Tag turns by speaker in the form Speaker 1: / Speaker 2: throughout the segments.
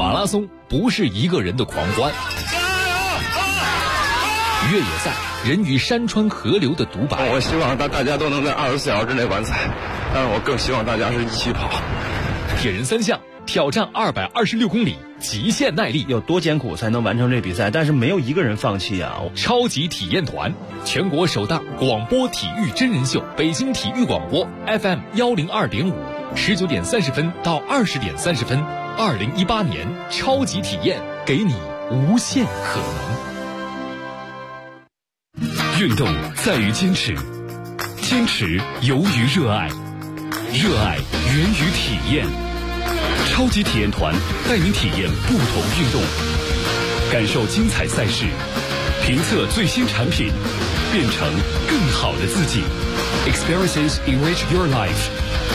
Speaker 1: 马拉松不是一个人的狂欢，越野赛人与山川河流的独白。
Speaker 2: 我希望大家都能在24小时之内完赛，但是我更希望大家是一起跑。
Speaker 1: 铁人三项挑战226公里，极限耐力，
Speaker 3: 有多艰苦才能完成这比赛？但是没有一个人放弃啊！
Speaker 1: 超级体验团，全国首档广播体育真人秀，北京体育广播 FM 102.5，19点30分到20点30分，2018年超级体验，给你无限可能。运动在于坚持，坚持由于热爱，热爱源于体验。超级体验团带您体验不同运动，感受精彩赛事，评测最新产品，变成更好的自己。Experiences enrich your life。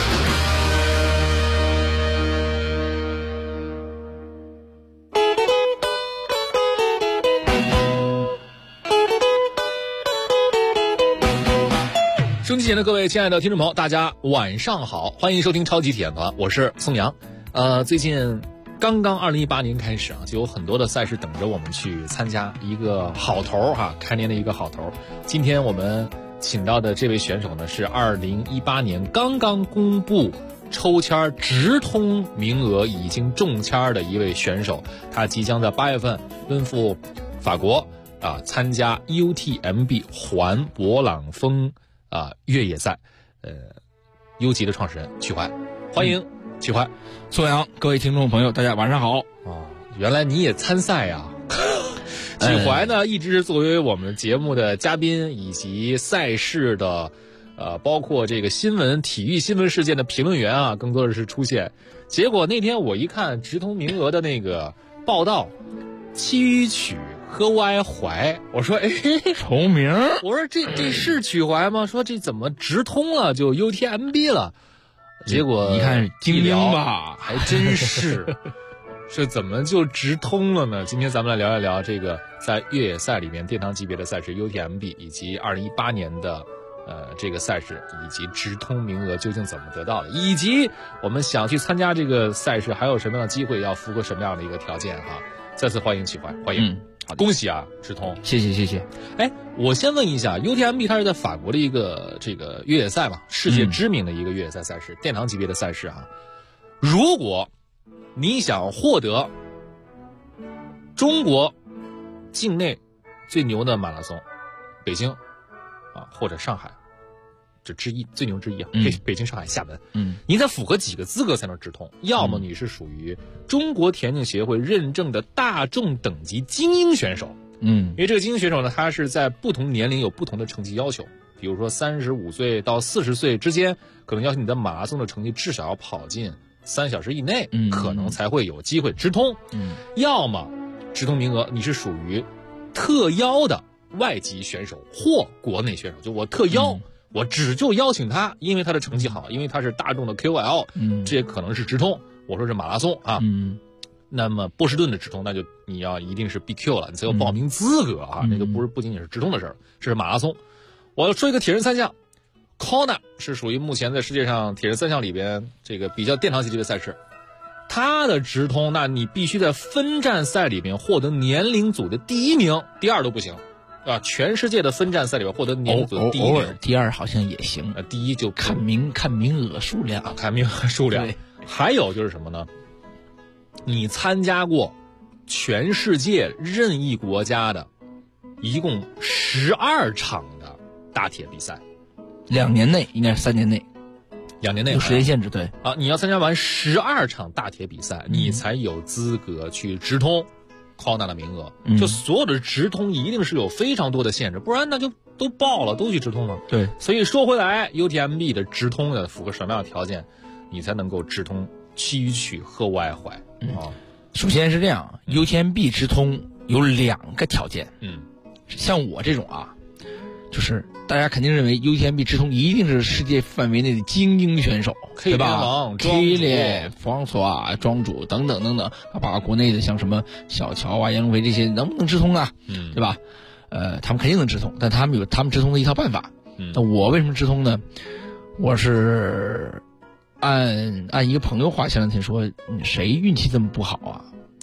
Speaker 1: 收机前的各位亲爱的听众朋友，大家晚上好，欢迎收听超级体验团，我是宋阳。最近刚2018年开始啊，就有很多的赛事等着我们去参加，一个好头哈，开年的一个好头。今天我们请到的这位选手呢，是2018年刚刚公布抽签直通名额已经中签的一位选手，他即将在8月份奔赴法国参加 UTMB 环勃朗峰越野赛。优级的创始人曲怀，欢迎曲怀。
Speaker 4: 宋阳，各位听众朋友，大家晚上好。
Speaker 1: 原来你也参赛呀？曲怀呢，一直是作为我们节目的嘉宾以及赛事的包括这个体育新闻事件的评论员啊，更多的是出现。结果那天我一看直通名额的那个报道，七曲和歪怀，我说
Speaker 4: 重名，
Speaker 1: 我说这是曲怀吗？说这怎么直通了就 UTMB 了？结果
Speaker 4: 一看精英吧，
Speaker 1: 还真是。是怎么就直通了呢？今天咱们来聊一聊这个在越野赛里面殿堂级别的赛事 UTMB， 以及2018年的这个赛事，以及直通名额究竟怎么得到的，以及我们想去参加这个赛事还有什么样的机会，要符合什么样的一个条件哈。再次欢迎曲怀，欢迎。恭喜啊，直通！
Speaker 4: 谢谢。
Speaker 1: 我先问一下 ，UTMB 它是在法国的一个这个越野赛嘛，世界知名的一个越野赛赛事，殿堂级别的赛事哈。如果你想获得中国境内最牛的马拉松，北京或者上海，这之一最牛之一啊，北京、上海、厦门，你得符合几个资格才能直通？要么你是属于中国田径协会认证的大众等级精英选手，因为这个精英选手呢，他是在不同年龄有不同的成绩要求，比如说35岁到40岁之间，可能要求你的马拉松的成绩至少要跑进3小时以内，可能才会有机会直通。要么直通名额你是属于特邀的外籍选手或国内选手，就我特邀。我只就邀请他，因为他的成绩好，因为他是大众的 KOL，这也可能是直通。我说是马拉松啊，那么波士顿的直通，那就你要一定是 BQ 了，你才有报名资格啊，那就不仅仅是直通的事儿，这是马拉松。我要说一个铁人三项 ，Kona 是属于目前在世界上铁人三项里边这个比较殿堂级别的赛事，它的直通，那你必须在分站赛里边获得年龄组的第1名，第2都不行。全世界的分站赛里边获得年龄组的第1名，
Speaker 4: 偶尔第2好像也行。
Speaker 1: 第1就
Speaker 4: 看名额数量啊，
Speaker 1: 看名额数量。还有就是什么呢？你参加过全世界任意国家的一共12场的大铁比赛
Speaker 4: ，2年内应该是3年内
Speaker 1: ，2年内
Speaker 4: 有时间限制，对
Speaker 1: 你要参加完12场大铁比赛，你才有资格去直通Kona 的名额。就所有的直通一定是有非常多的限制，不然那就都报了，都去直通了。
Speaker 4: 对，
Speaker 1: 所以说回来 UTMB 的直通的符合什么样的条件，你才能够直通七曲和外怀？
Speaker 4: 首先是这样，UTMB 直通有2个条件。像我这种就是大家肯定认为 UTMB 直通一定是世界范围内的精英选手，对吧 ？K 列、方索啊、庄主等等等等，包括国内的像什么小乔啊、杨龙飞这些，能不能直通啊？对吧？他们肯定能直通，但他们有他们直通的一套办法。那我为什么直通呢？我是按一个朋友话，前两天说，谁运气这么不好啊？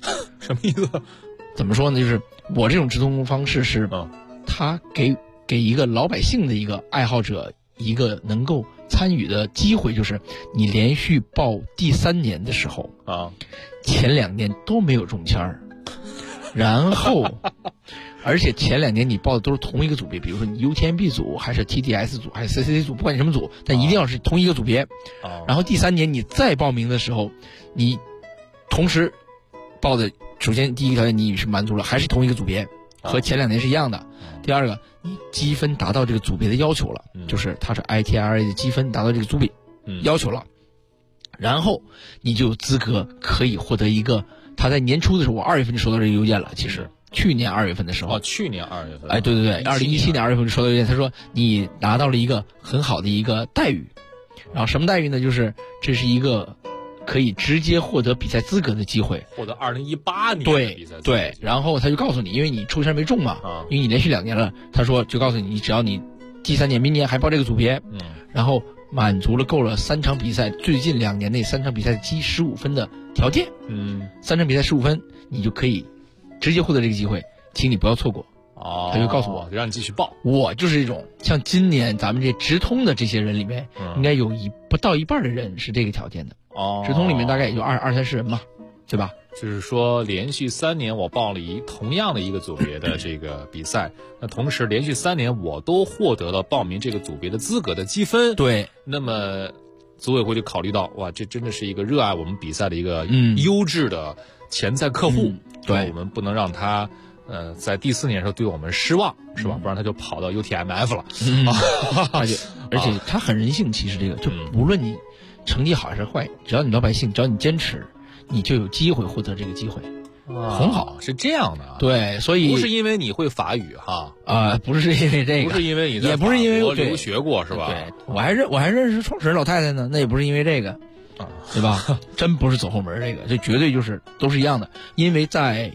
Speaker 1: 什么意思？
Speaker 4: 怎么说呢？就是我这种直通方式是，他给一个老百姓的一个爱好者一个能够参与的机会，就是你连续报第3年的时候
Speaker 1: 啊，
Speaker 4: 前2年都没有中签儿，然后而且前2年你报的都是同一个组别，比如说你 UTMB 组还是 TDS 组还是 CCC 组，不管你什么组，但一定要是同一个组别。然后第3年你再报名的时候，你同时报的，首先第一个条件你是满足了，还是同一个组别，和前2年是一样的。第二个，你积分达到这个组别的要求了，就是它是 ITRA 的积分达到这个组别要求了，然后你就有资格可以获得一个，他在年初的时候，我2月份就收到这个邮件了，其实。去年2月份的时候，
Speaker 1: 去年2月份，
Speaker 4: 哎，对对对，2017年2月份就收到邮件，他说你拿到了一个很好的一个待遇，然后什么待遇呢？就是这是一个可以直接获得比赛资格的机会，
Speaker 1: 获得2018年的比赛资格。
Speaker 4: 对，然后他就告诉你，因为你抽签没中嘛，因为你连续2年了，他说就告诉你，只要你第3年明年还报这个组别，然后满足了够了3场比赛，最近2年内3场比赛积15分的条件，3场比赛15分，你就可以直接获得这个机会，请你不要错过。他就告诉我，
Speaker 1: 让你继续报。
Speaker 4: 我就是这种，像今年咱们这直通的这些人里面，应该有不到一半的人是这个条件的。直通里面大概也就20-30人嘛，对吧？
Speaker 1: 就是说，连续3年我报了同样的一个组别的这个比赛，那同时连续3年我都获得了报名这个组别的资格的积分。
Speaker 4: 对，
Speaker 1: 那么组委会就考虑到，哇，这真的是一个热爱我们比赛的一个优质的潜在客户。对，我们不能让他在第4年的时候对我们失望，是吧？不然他就跑到 UTMF 了。
Speaker 4: 而且他很人性，其实这个就无论你成绩好还是坏，只要你老百姓，只要你坚持，你就有机会获得这个机会。很好，
Speaker 1: 是这样的。
Speaker 4: 对，所以
Speaker 1: 不是因为你会法语哈
Speaker 4: 不是因为这个，
Speaker 1: 不是因为你在法国留学过是吧？
Speaker 4: 对，我还认识创始人老太太呢，那也不是因为这个。对吧？真不是走后门，这绝对就是都是一样的。因为在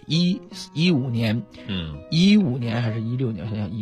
Speaker 4: 15年，15年还是16年？我想想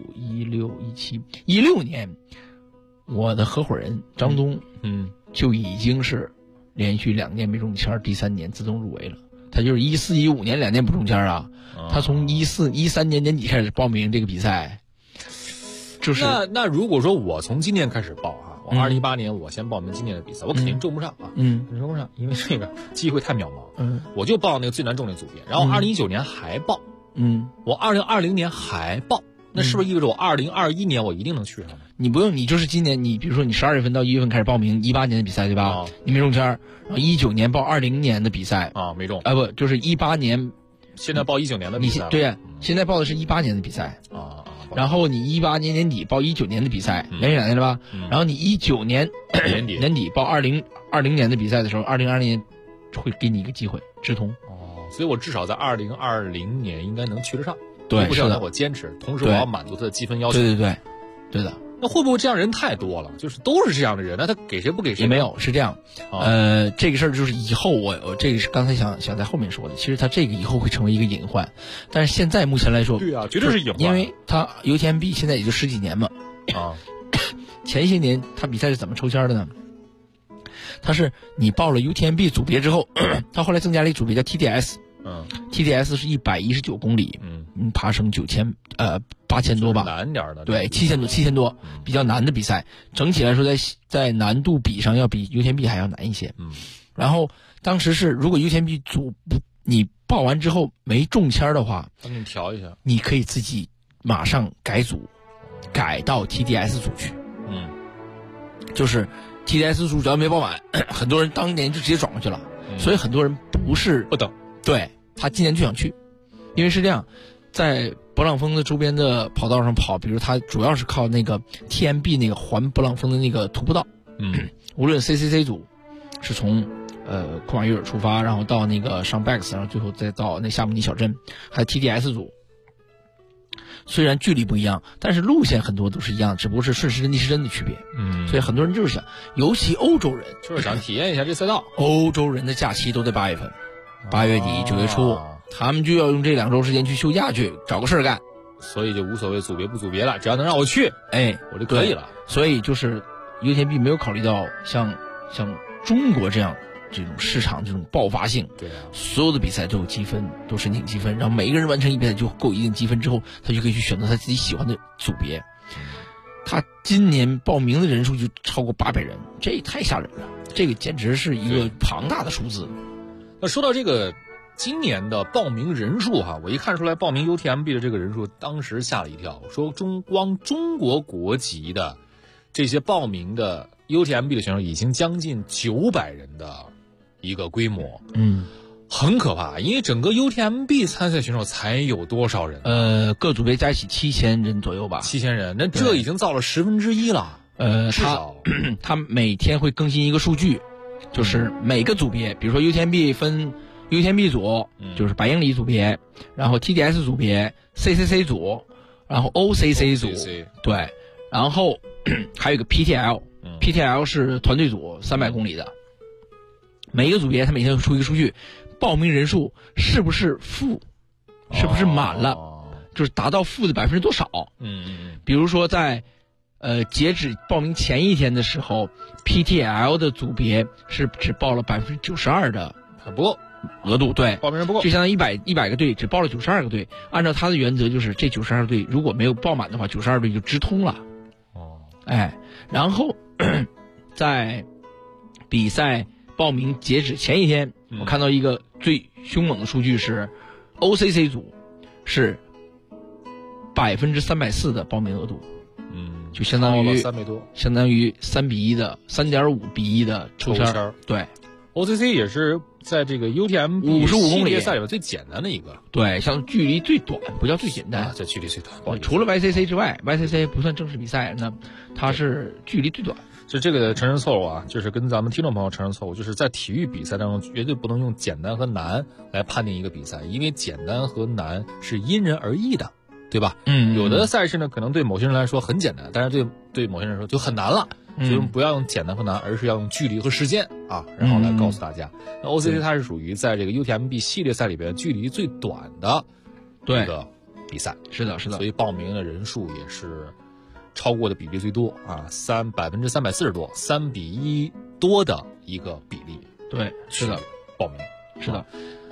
Speaker 4: ，15、16、17、16年，我的合伙人张东，就已经是连续2年没中签，第3年自动入围了。他就是14、15年2年不中签啊。他从13年年底开始报名这个比赛，就是
Speaker 1: 那如果说我从今年开始报啊。我2018年我先报名今年的比赛，我肯定中不上啊，肯定中不上，因为这个机会太渺茫。我就报那个最难中那组别，然后2019年还报，我2020年还报，那是不是意味着我2021年我一定能去上？
Speaker 4: 你不用，你就是今年，你比如说你12月份到1月份开始报名18年的比赛，对吧？你没中签，然后19年报20年的比赛
Speaker 1: 没中，
Speaker 4: 不就是18年，
Speaker 1: 现在报19年的比赛，
Speaker 4: 对呀，现在报的是18年的比赛然后你18年年底报19年的比赛，连续2年了吧？然后你19年年底报2020年的比赛的时候，2020年会给你一个机会直通。
Speaker 1: 所以我至少在2020年应该能去得上。
Speaker 4: 对，
Speaker 1: 是的，我坚持，同时我要满足他的积分要求。
Speaker 4: 对的。
Speaker 1: 那会不会这样人太多了？就是都是这样的人，那他给谁不给谁？
Speaker 4: 也没有，是这样。这个事儿就是以后我这个是刚才想在后面说的，其实他这个以后会成为一个隐患，但是现在目前来说，
Speaker 1: 对啊，绝对是隐患，
Speaker 4: 因为他 UTMB 现在也就10几年嘛。前些年他比赛是怎么抽签的呢？他是你报了 UTMB 组别之后，他后来增加了一组别叫 TDS。TDS 是119公里，爬升8000多吧，
Speaker 1: 难点的，
Speaker 4: 对，7000多，比较难的比赛。整体来说，在难度比上要比 UTMB 还要难一些。然后当时是，如果 UTMB 组你报完之后没中签的话，
Speaker 1: 他给你调一下，
Speaker 4: 你可以自己马上改组，改到 TDS 组去。就是 TDS 组只要没报满，很多人当年就直接转过去了。所以很多人不等，对。他今年就想去，因为是这样，在勃朗峰的周边的跑道上跑，比如他主要是靠那个 TMB 那个环勃朗峰的那个徒步道，无论 CCC 组是从库马约尔出发，然后到那个上 Bex， 然后最后再到那夏姆尼小镇，还有 TDS 组，虽然距离不一样，但是路线很多都是一样，只不过是顺时针逆时针的区别。所以很多人就是想，尤其欧洲人
Speaker 1: 就是想体验一下这赛道。
Speaker 4: 欧洲人的假期都在8月份。8月底9月初，他们就要用这2周时间去休假去找个事儿干，
Speaker 1: 所以就无所谓组别不组别了，只要能让我去，我就可以了。
Speaker 4: 所以就是 UTMB 没有考虑到像中国这样这种市场这种爆发性，
Speaker 1: 对啊，
Speaker 4: 所有的比赛都有积分，都申请积分，然后每一个人完成一比赛就够一定积分之后，他就可以去选择他自己喜欢的组别。他今年报名的人数就超过800人，这也太吓人了，这个简直是一个庞大的数字。
Speaker 1: 那说到这个今年的报名人数哈，我一看出来报名 UTMB 的这个人数，当时吓了一跳。我说光中国国籍的这些报名的 UTMB 的选手已经将近900人的一个规模，很可怕。因为整个 UTMB 参赛选手才有多少人？
Speaker 4: 各组别加一起7000人左右吧。
Speaker 1: 7000人，那这已经造了1/10了。至少
Speaker 4: 他每天会更新一个数据，就是每个组别，比如说 UTMB 分 UTMB 组，就是100英里组别，然后 TDS 组别、CCC 组，然后 OCC 组，对，然后还有一个 PTL，PTL 是团队组300公里的。每一个组别他每天会出一个数据，报名人数是不是负，是不是满了，就是达到负的多少。比如说在截止报名前一天的时候 ，PTL 的组别是只报了92%的
Speaker 1: 不够
Speaker 4: 额度，对，
Speaker 1: 报名人不够，
Speaker 4: 就相当于100个队只报了92个队。按照他的原则，就是这92个队如果没有报满的话，92队就直通了。然后在比赛报名截止前一天，我看到一个最凶猛的数据是 ，OCC 组是304%的报名额度。就相当于
Speaker 1: 3倍多，
Speaker 4: 相当于3:1的3.5比1的抽签。对
Speaker 1: ，OCC 也是在这个 UTMB
Speaker 4: 55公里
Speaker 1: 赛里面最简单的一个。
Speaker 4: 对，像距离最短，不叫最简单，
Speaker 1: 这距离最短。
Speaker 4: 除了 YCC 之外 ，YCC 不算正式比赛，那它是距离最短。
Speaker 1: 就这个承认错误啊，就是跟咱们听众朋友承认错误，就是在体育比赛当中绝对不能用简单和难来判定一个比赛，因为简单和难是因人而异的。对吧？有的赛事呢，可能对某些人来说很简单，但是对某些人来说就很难了。所以不要用简单和难，而是要用距离和时间啊，然后来告诉大家。那 OCC 它是属于在这个 UTMB 系列赛里边距离最短的一个比赛。
Speaker 4: 是的，
Speaker 1: 所以报名的人数也是超过的比例最多啊，340多，3:1多的一个比例。
Speaker 4: 对，是的，
Speaker 1: 报名
Speaker 4: 是的。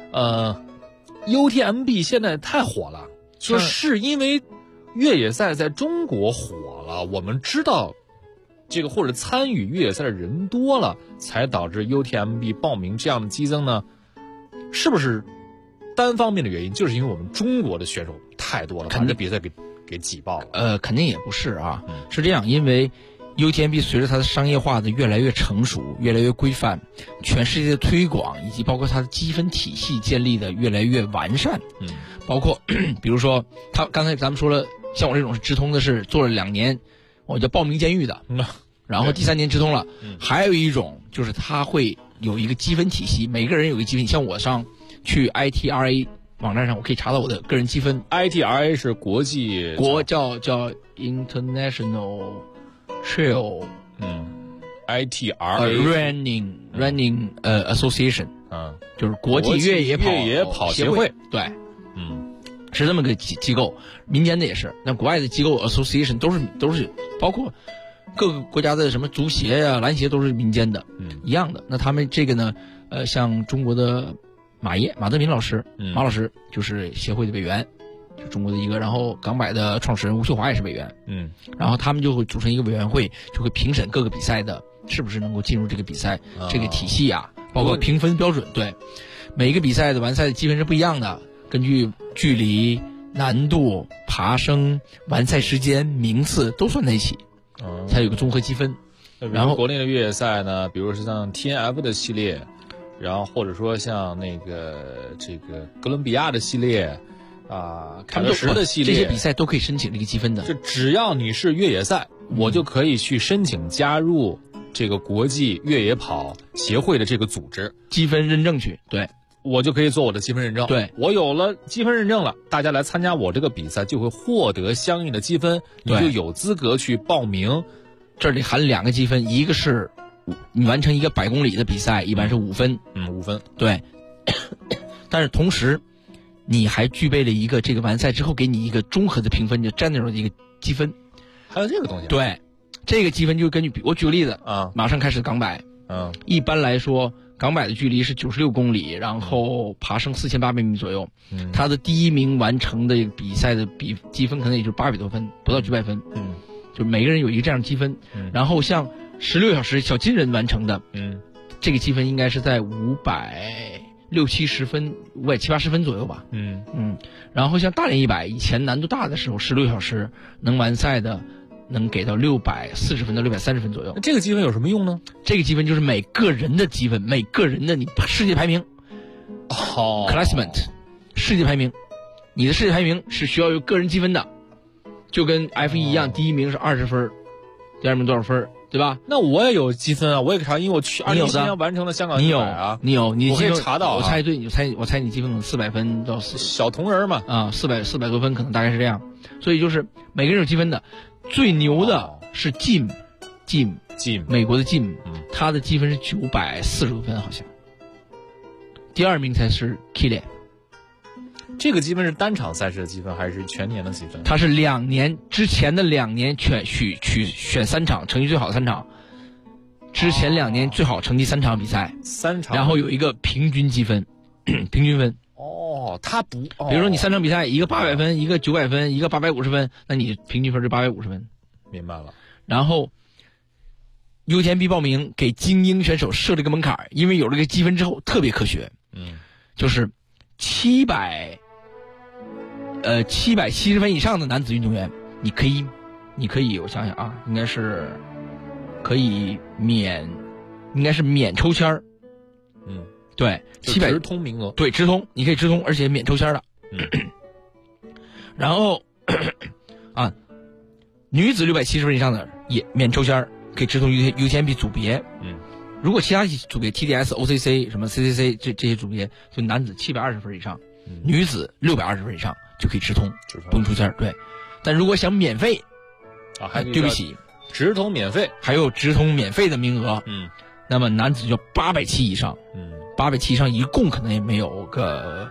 Speaker 1: UTMB 现在太火了。就是因为越野赛在中国火了，我们知道这个或者参与越野赛的人多了，才导致 UTMB 报名这样的激增呢？是不是单方面的原因？就是因为我们中国的选手太多了，把这比赛给挤爆了。
Speaker 4: 肯定也不是啊，是这样，因为 UTMB 随着它的商业化的越来越成熟、越来越规范，全世界的推广以及包括它的积分体系建立的越来越完善。包括比如说他刚才咱们说了，像我这种是直通的，是做了2年，我叫报名监狱的，然后第3年直通了。还有一种就是他会有一个积分体系，每个人有一个积分，像我上去 ITRA 网站上，我可以查到我的个人积分。
Speaker 1: ITRA 是国际
Speaker 4: 叫 International Trail
Speaker 1: ITRA
Speaker 4: Running Association， 就是国际越野跑协会。对，是这么个机构，民间的也是。那国外的机构 association 都是包括各个国家的什么足协呀、篮协都是民间的，一样的。那他们这个呢，像中国的马德民老师，马老师就是协会的委员，就中国的一个。然后港百的创始人吴秀华也是委员，然后他们就会组成一个委员会，就会评审各个比赛的是不是能够进入这个比赛这个体系啊，包括评分标准。对，每一个比赛的完赛的积分是不一样的。根据距离、难度、爬升、完赛时间、名次都算在一起，才有个综合积分。
Speaker 1: 然后国内的越野赛呢，比如说像 TNF 的系列，然后或者说像这个哥伦比亚的系列啊，凯乐石的系列，
Speaker 4: 这些比赛都可以申请这个积分的。
Speaker 1: 就只要你是越野赛，我就可以去申请加入这个国际越野跑协会的这个组织，
Speaker 4: 积分认证去。对。
Speaker 1: 我就可以做我的积分认证。
Speaker 4: 对，
Speaker 1: 我有了积分认证了，大家来参加我这个比赛就会获得相应的积分，你就有资格去报名。
Speaker 4: 这里含2个积分，一个是你完成一个100公里的比赛，一般是5分
Speaker 1: ，5分。
Speaker 4: 对，但是同时你还具备了一个这个完赛之后给你一个综合的评分，就 general 的一个积分。
Speaker 1: 还有这个东西？
Speaker 4: 对，这个积分就根据我举个例子啊，马上开始港百。一般来说港百的距离是96公里，然后爬升4800米左右。他的第一名完成的比赛的积分可能也就800多分，不到900分。就每个人有一个这样的积分。然后像16小时小金人完成的，这个积分应该是在560-70分，570-80分左右吧。然后像大连100，以前难度大的时候，16小时能完赛的，能给到640分到630分左右。
Speaker 1: 那这个积分有什么用呢？
Speaker 4: 这个积分就是每个人的积分，每个人的你世界排名。classment， 世界排名，你的世界排名是需要有个人积分的，就跟 F1 一样，第一名是20分，第二名多少分？对吧？
Speaker 1: 那我也有积分啊，我也查，因为我去2017年完成了香港100啊。
Speaker 4: 你有，
Speaker 1: 我可以查到啊。
Speaker 4: 我猜对，我猜你积分可能400分到
Speaker 1: 小铜人嘛。
Speaker 4: 啊，400多分可能大概是这样。所以就是每个人有积分的，最牛的是 Jim， 美国的 Jim，他的积分是940多分好像。第二名才是 Kilian。
Speaker 1: 这个积分是单场赛事的积分还是全年的积分？
Speaker 4: 它是之前的2年选3场成绩最好的3场，之前2年最好成绩3场比赛
Speaker 1: ，3场，
Speaker 4: 然后有一个平均积分，平均分。
Speaker 1: 他不，
Speaker 4: 比如说你3场比赛，一个800分，一个900分，一个850分，那你平均分是850分。
Speaker 1: 明白了。然
Speaker 4: 后 UTMB 报名给精英选手设了个门槛，因为有了个积分之后特别科学，就是770分以上的男子运动员，你可以，我想想啊，应该是免抽签儿。对，700
Speaker 1: 直通名额。对，
Speaker 4: 直通，你可以直通，而且免抽签的。然后女子670分以上的也免抽签，可以直通 UTMB 组别。如果其他组别 TDS、OCC 什么 CCC 这些组别，就男子720分以上，女子620分以上就可以直通，不用抽签。对，但如果想免费对不起，
Speaker 1: 直通免费，
Speaker 4: 还有直通免费的名额。那么男子就870以上，870以上一共可能也没有个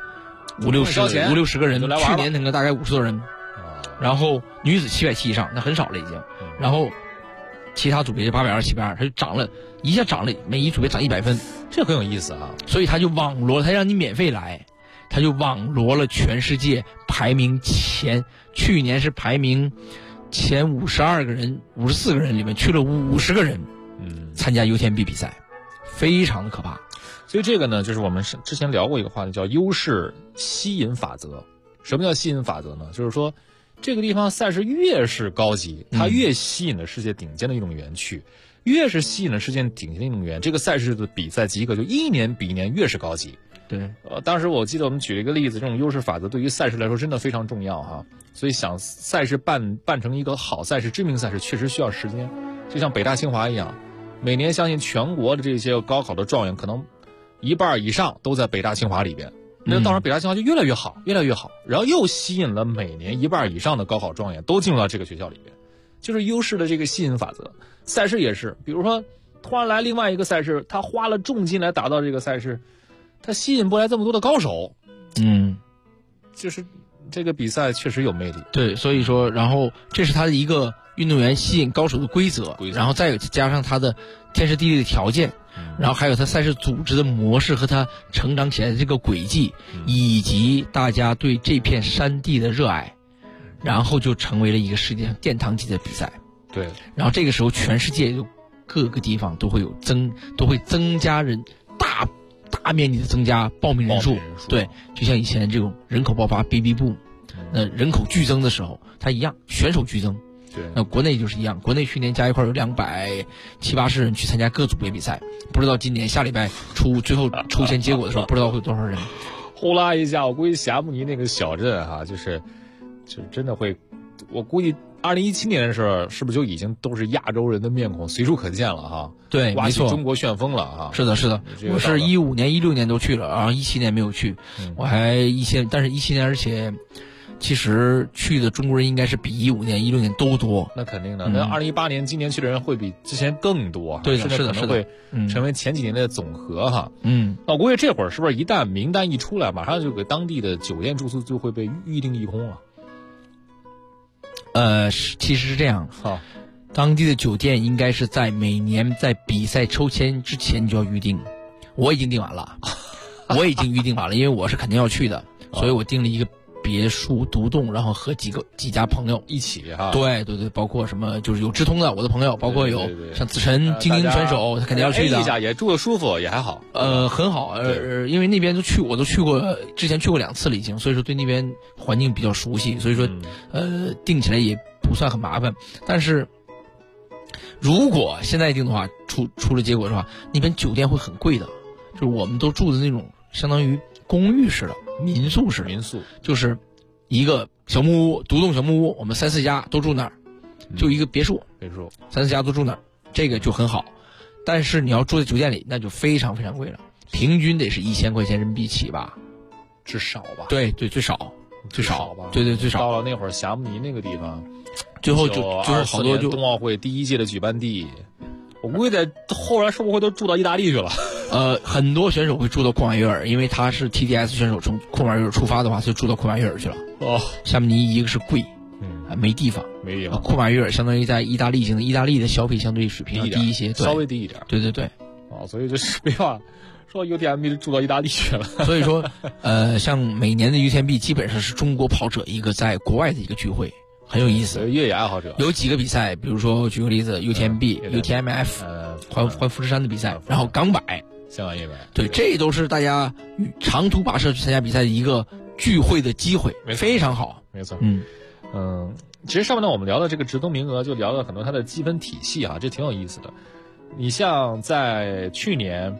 Speaker 4: 50-60个人，去年那个大概50多人。然后女子770以上，那很少了已经。然后其他组别就820、720，它就一下涨了，每一组别涨100分，
Speaker 1: 这很有意思啊。
Speaker 4: 所以他就网罗了，他让你免费来，他就网罗了全世界排名去年是排名前52个人、54个人里面去了50个人。参加 UTMB 比赛，非常的可怕。
Speaker 1: 所以这个呢，就是我们之前聊过一个话题，叫优势吸引法则。什么叫吸引法则呢？就是说这个地方赛事越是高级，它越吸引了世界顶尖的运动员去，越是吸引了世界顶尖的运动员，这个赛事的比赛及格就一年比一年越是高级。
Speaker 4: 对，
Speaker 1: 当时我记得我们举了一个例子，这种优势法则对于赛事来说真的非常重要哈。所以想赛事办成一个好赛事、知名赛事，确实需要时间。就像北大清华一样，每年相信全国的这些高考的状元，可能1半以上都在北大清华里边。那到时候北大清华就越来越好，越来越好，然后又吸引了每年1半以上的高考状元都进入到这个学校里边，就是优势的这个吸引法则。赛事也是，比如说突然来另外一个赛事，他花了重金来打造这个赛事，他吸引不来这么多的高手。就是这个比赛确实有魅力。
Speaker 4: 对，所以说，然后这是他的一个运动员吸引高手的规则，然后再有加上他的天时地利的条件，然后还有他赛事组织的模式和他成长起来的这个轨迹，以及大家对这片山地的热爱，然后就成为了一个世界上殿堂级的比赛。
Speaker 1: 对，
Speaker 4: 然后这个时候全世界就各个地方都会增加大面积的增加报名人数。对，就像以前这种人口爆发 BB boom， 那人口剧增的时候，它一样，选手剧增。
Speaker 1: 对，
Speaker 4: 那国内就是一样，国内去年加一块有270-80人去参加各组别比赛，不知道今年下礼拜最后抽签结果的时候，不知道会有多少人。
Speaker 1: 呼啦一下，我估计霞慕尼那个小镇哈，就是真的会，我估计2017年的时候，是不是就已经都是亚洲人的面孔随处可见了哈？
Speaker 4: 对，没错，
Speaker 1: 中国旋风了哈。
Speaker 4: 是的，我是15年、16年都去了，然后17年没有去，我还但是17年，而且其实去的中国人应该是比15年、16年都多。
Speaker 1: 那肯定的，那2018年今年去的人会比之前更多。
Speaker 4: 对的，
Speaker 1: 是的，可能会成为前几年的总和哈。
Speaker 4: 那
Speaker 1: 我估计这会儿是不是一旦名单一出来，马上就给当地的酒店住宿就会被预定一空了？
Speaker 4: 其实是这样，当地的酒店应该是在每年在比赛抽签之前就要预定。 我已经订完了，我已经预定完了，因为我是肯定要去的，所以我订了一个别墅独栋，然后和几家朋友
Speaker 1: 一起哈。
Speaker 4: 对，包括什么就是有直通的我的朋友，包括有像子晨精英选手，他肯定要去的。
Speaker 1: 一下也住得舒服，也还好。
Speaker 4: 很好，因为那边我都去过，之前去过2次了已经，所以说对那边环境比较熟悉，所以说订起来也不算很麻烦。但是如果现在订的话，出了结果的话，那边酒店会很贵的，就是我们都住的那种相当于公寓式的民宿式的，就是一个小木屋，独栋小木屋，我们3、4家都住那儿，就一个别墅3、4家都住那儿，这个就很好。但是你要住在酒店里，那就非常非常贵了，平均得是1000块钱人民币起吧，
Speaker 1: 至少吧。
Speaker 4: 对，最少吧。对，最少。
Speaker 1: 到了那会儿霞慕尼那个地方，
Speaker 4: 最后就好多就
Speaker 1: 冬奥会第1届的举办地，我估计在后来会不会都住到意大利去了？
Speaker 4: 很多选手会住到库马约尔，因为他是 TDS 选手，从库马约尔出发的话，就住到库马约尔去了。霞慕尼一个是贵，没地方。库马约尔相当于在意大利意大利的消费相对水平低一些，
Speaker 1: 稍微低一点。
Speaker 4: 对。
Speaker 1: 所以就是没办法说 UTMB 住到意大利去了。
Speaker 4: 所以说，像每年的 UTMB 基本上是中国跑者一个在国外的一个聚会。很有意思，
Speaker 1: 越野爱好者
Speaker 4: 有几个比赛，比如说举个例子 UTMB、UTMF， 环富士山的比赛，然后港百、
Speaker 1: 香港100，
Speaker 4: 对，这都是大家长途跋涉去参加比赛的一个聚会的机会，非常好，
Speaker 1: 没错。其实上面呢，我们聊的这个直通名额，就聊了很多它的积分体系啊，这挺有意思的。你像在去年，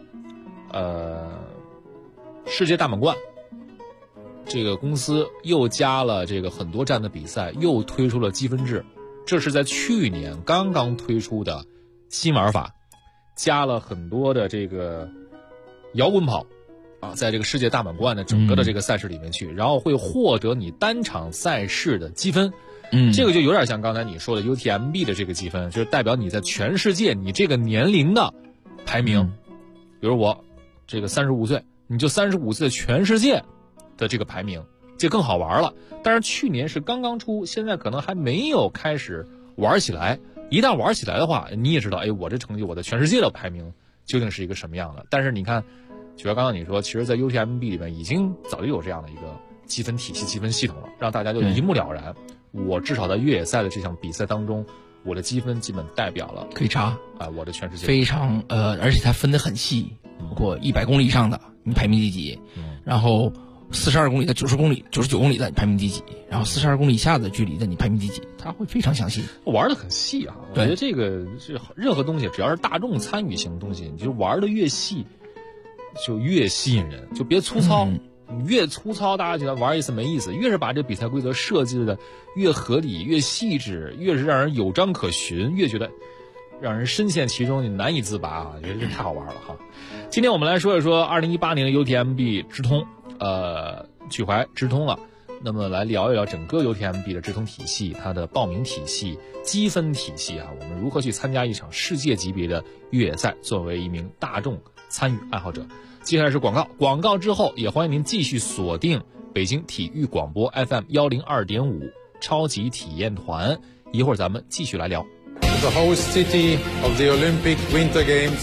Speaker 1: 世界大满贯。这个公司又加了这个很多站的比赛，又推出了积分制，这是在去年刚刚推出的新玩法，加了很多的这个摇滚跑啊，在这个世界大满贯的整个的这个赛事里面去，然后会获得你单场赛事的积分。这个就有点像刚才你说的 UTMB 的这个积分，就是代表你在全世界你这个年龄的排名。比如我这个35岁，你就35岁的全世界的这个排名，这更好玩了。但是去年是刚刚出，现在可能还没有开始玩起来。一旦玩起来的话，你也知道，我这成绩，我在全世界的排名究竟是一个什么样的。但是你看，就像刚刚你说，其实在 UTMB 里面已经早就有这样的一个积分体系、积分系统了，让大家就一目了然。我至少在越野赛的这项比赛当中，我的积分基本代表了，
Speaker 4: 可以查
Speaker 1: 我的全世界
Speaker 4: 非常而且它分得很细，包括100公里以上的你排名第几，然后42公里的、90公里、99公里的你排名第几，然后42公里以下的距离的你排名第几，它会非常详细，
Speaker 1: 玩得很细啊。我觉得这个是任何东西，只要是大众参与型的东西，你就玩得越细，就越吸引人，就别粗糙。越粗糙，大家觉得玩一次没意思；越是把这比赛规则设计的越合理、越细致，越是让人有章可循，越觉得让人深陷其中，你难以自拔啊！觉得这太好玩了哈。今天我们来说一说2018年的 UTMB 直通，举怀直通了。那么来聊一聊整个 UTMB 的直通体系，它的报名体系、积分体系啊，我们如何去参加一场世界级别的越野赛，作为一名大众参与爱好者。接下来是广告，广告之后也欢迎您继续锁定北京体育广播 FM 102.5超级体验团，一会儿咱们继续来聊。
Speaker 5: The host city of the Olympic Winter Games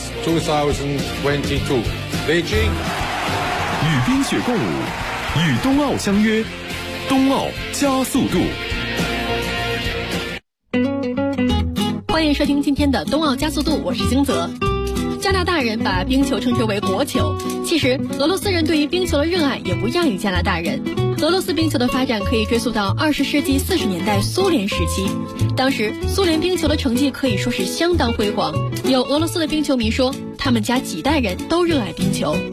Speaker 5: 2022, Beijing。
Speaker 6: 与冰雪共舞，与冬奥相约，冬奥加速度。
Speaker 7: 欢迎收听今天的冬奥加速度，我是星泽。加拿大人把冰球称之为国球，其实俄罗斯人对于冰球的热爱也不亚于加拿大人。俄罗斯冰球的发展可以追溯到20世纪40年代苏联时期，当时苏联冰球的成绩可以说是相当辉煌。有俄罗斯的冰球迷说，他们家几代人都热爱冰球。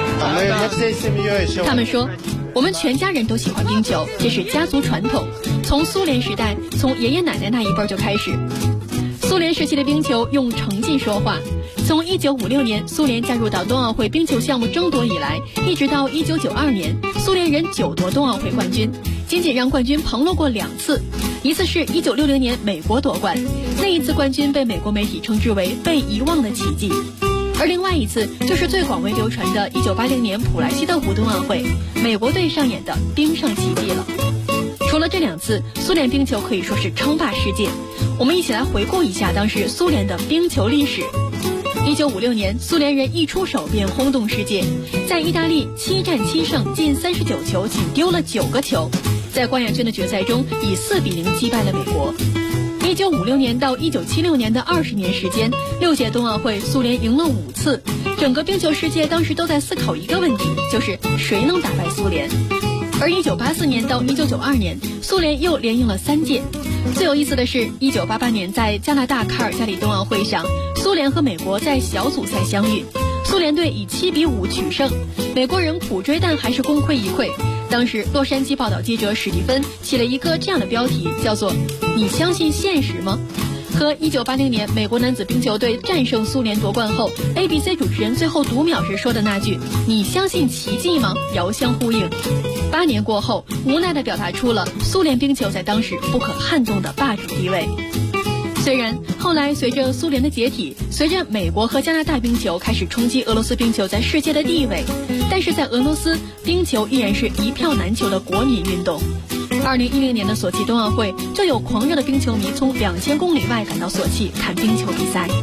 Speaker 7: 他们说，我们全家人都喜欢冰球，这是家族传统，从苏联时代，从爷爷奶奶那一辈就开始。苏联时期的冰球用成绩说话，从1956年苏联加入到冬奥会冰球项目争夺以来，一直到1992年，苏联人9夺冬奥会冠军，仅仅让冠军旁落过2次，一次是1960年美国夺冠，那一次冠军被美国媒体称之为被遗忘的奇迹，而另外一次就是最广为流传的1980年普莱西德湖冬奥会，美国队上演的冰上奇迹了。除了这2次，苏联冰球可以说是称霸世界。我们一起来回顾一下当时苏联的冰球历史。 1956年，苏联人一出手便轰动世界，在意大利7战7胜，进39球，仅丢了9个球，在冠亚军的决赛中以4比0击败了美国。1956年到1976年的20年时间，6届冬奥会，苏联赢了5次。整个冰球世界当时都在思考一个问题，就是谁能打败苏联。而1984年到1992年，苏联又连赢了3届。最有意思的是，1988年在加拿大卡尔加里冬奥会上，苏联和美国在小组赛相遇，苏联队以7比5取胜，美国人苦追但还是功亏一篑。当时洛杉矶报道记者史蒂芬起了一个这样的标题，叫做“你相信现实吗？”和1980年美国男子冰球队战胜苏联夺冠后 ABC 主持人最后读秒时说的那句“你相信奇迹吗”遥相呼应。8年过后，无奈地表达出了苏联冰球在当时不可撼动的霸主地位。虽然后来随着苏联的解体，随着美国和加拿大冰球开始冲击俄罗斯冰球在世界的地位，但是在俄罗斯，冰球依然是一票难求的国民运动。2010年的索契冬奥会，就有狂热的冰球迷从2000公里外赶到索契看冰球比赛。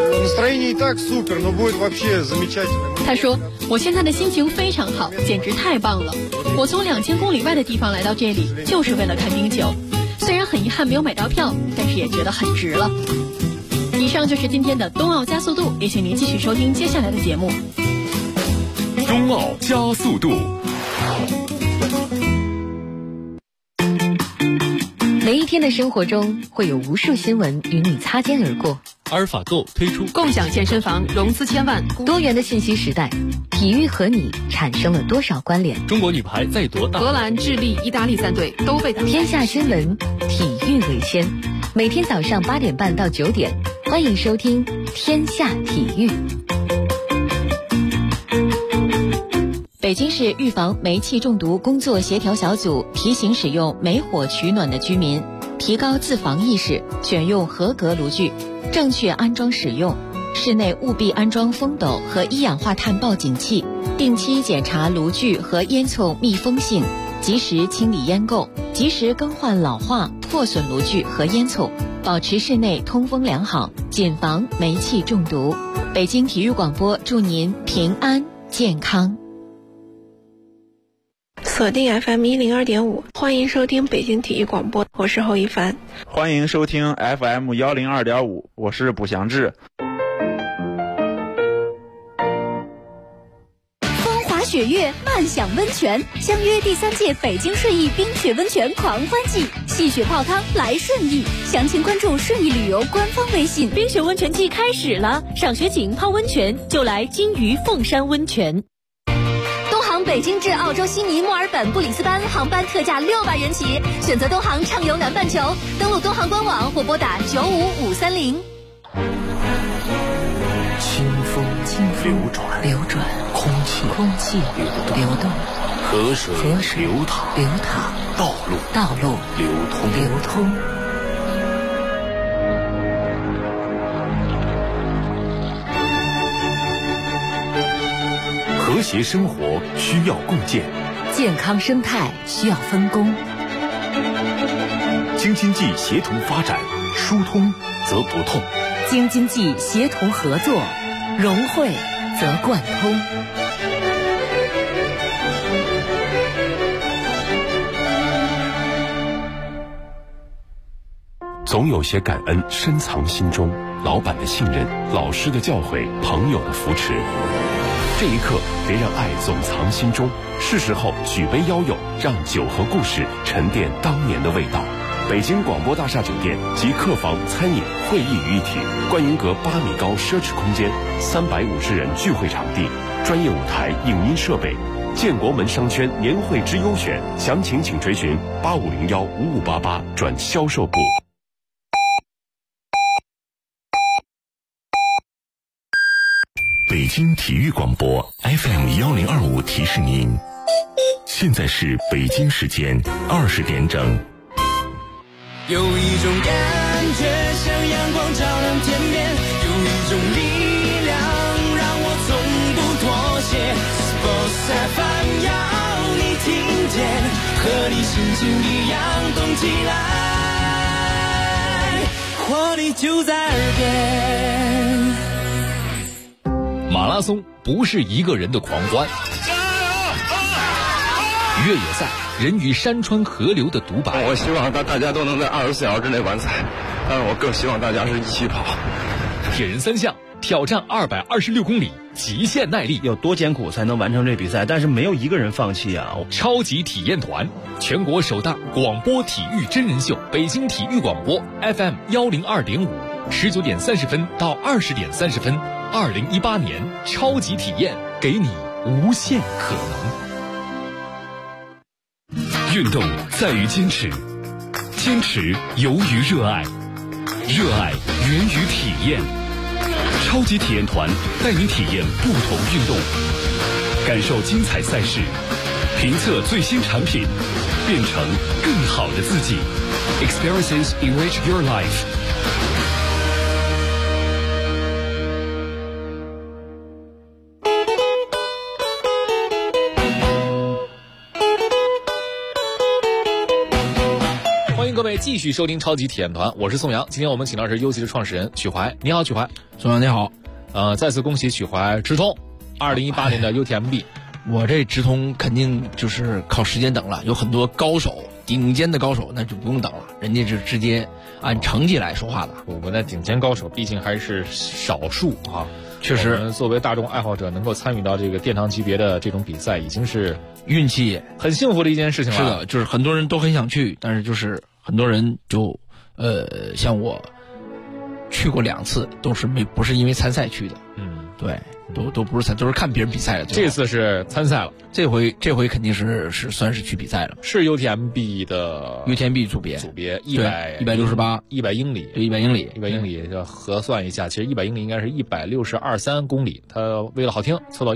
Speaker 7: 他说：“我现在的心情非常好，简直太棒了！我从2000公里外的地方来到这里，就是为了看冰球。虽然很遗憾没有买到票，但是也觉得很值了。”以上就是今天的冬奥加速度，也请您继续收听接下来的节目。
Speaker 6: 冬奥加速度。
Speaker 8: 每一天的生活中，会有无数新闻与你擦肩而过。
Speaker 9: 阿尔法购推出
Speaker 10: 共享健身房，融资1000万。
Speaker 8: 多元的信息时代，体育和你产生了多少关联？
Speaker 9: 中国女排再夺大。
Speaker 10: 荷兰、智利、意大利3队都被打。
Speaker 8: 天下新闻，体育为先。每天早上8点半到9点，欢迎收听《天下体育》。北京市预防煤气中毒工作协调小组提醒使用煤火取暖的居民提高自防意识，选用合格炉具，正确安装使用，室内务必安装风斗和一氧化碳报警器，定期检查炉具和烟囱密封性，及时清理烟垢，及时更换老化破损炉具和烟囱，保持室内通风良好，谨防煤气中毒。北京体育广播祝您平安健康。
Speaker 11: 锁定 FM102.5，欢迎收听北京体育广播，我是侯一凡。
Speaker 12: 欢迎收听 FM102.5，我是卜祥志。
Speaker 13: 风华雪月，漫享温泉，相约第3届北京顺义冰雪温泉狂欢季，戏雪泡汤来顺义，详情关注顺义旅游官方微信。
Speaker 14: 冰雪温泉季开始了，赏雪景泡温泉就来金鱼凤山温泉。
Speaker 13: 北京至澳洲悉尼、墨尔本、布里斯班航班特价600元起，选择东航畅游南半球，登录东航官网或拨打95530。
Speaker 15: 清风流转，空气流动，河水流淌，道路流通。
Speaker 6: 和谐生活需要共建，
Speaker 8: 健康生态需要分工。
Speaker 6: 京津冀协同发展，疏通则不痛；
Speaker 8: 京津冀协同合作，融汇则贯通。
Speaker 6: 总有些感恩深藏心中，老板的信任，老师的教诲，朋友的扶持。这一刻，别让爱总藏心中，是时候举杯邀友，让酒和故事沉淀当年的味道。北京广播大厦酒店集客房、餐饮、会议于一体，观云阁8米高奢侈空间，350人聚会场地，专业舞台、影音设备。建国门商圈年会之优选，详情请垂询85015588转销售部。北京体育广播 FM1025提示您，现在是北京时间20点整。
Speaker 16: 有一种感觉像阳光照亮天边，有一种力量让我从不妥协。Sports FM 要你听见，和你心情一样动起来，活力就在耳边。
Speaker 1: 马拉松不是一个人的狂欢，越野赛人与山川河流的独白。
Speaker 2: 我希望大家都能在24小时之内完赛，但是我更希望大家是一起跑。
Speaker 1: 铁人三项挑战226公里，极限耐力，
Speaker 3: 有多艰苦才能完成这比赛？但是没有一个人放弃啊！
Speaker 1: 超级体验团，全国首档广播体育真人秀，北京体育广播 FM 102.5，19点30分到20点30分，2018年超级体验，给你无限可能。
Speaker 6: 运动在于坚持，坚持由于热爱，热爱源于体验。超级体验团带你体验不同运动，感受精彩赛事，评测最新产品，变成更好的自己。Experiences enrich your life。
Speaker 1: 欢迎各位继续收听超级体验团，我是宋阳。今天我们请到是优骑的创始人曲怀，你好，曲怀。
Speaker 4: 宋阳你好。
Speaker 1: 再次恭喜曲怀直通2018年的 UTMB。
Speaker 4: 我这直通肯定就是靠时间等了，有很多高手，顶尖的高手那就不用等了，人家是直接按成绩来说话的。
Speaker 1: 我们的顶尖高手毕竟还是少数啊，
Speaker 4: 确实。
Speaker 1: 我们作为大众爱好者，能够参与到这个殿堂级别的这种比赛，已经是
Speaker 4: 运气
Speaker 1: 很幸福的一件事情了。
Speaker 4: 是的，就是很多人都很想去，但是就是很多人就像我去过2次，都是不是因为参赛去的。对，都不是参，都是看别人比赛的。
Speaker 1: 这次是参赛了，
Speaker 4: 这回肯定是算是去比赛了。
Speaker 1: 是 UTMB 的
Speaker 4: UTMB 组别
Speaker 1: 168 100英里，
Speaker 4: 对，100英里
Speaker 1: ，100英里要核算一下，其实100英里应该是162.3公里，他为了好听凑到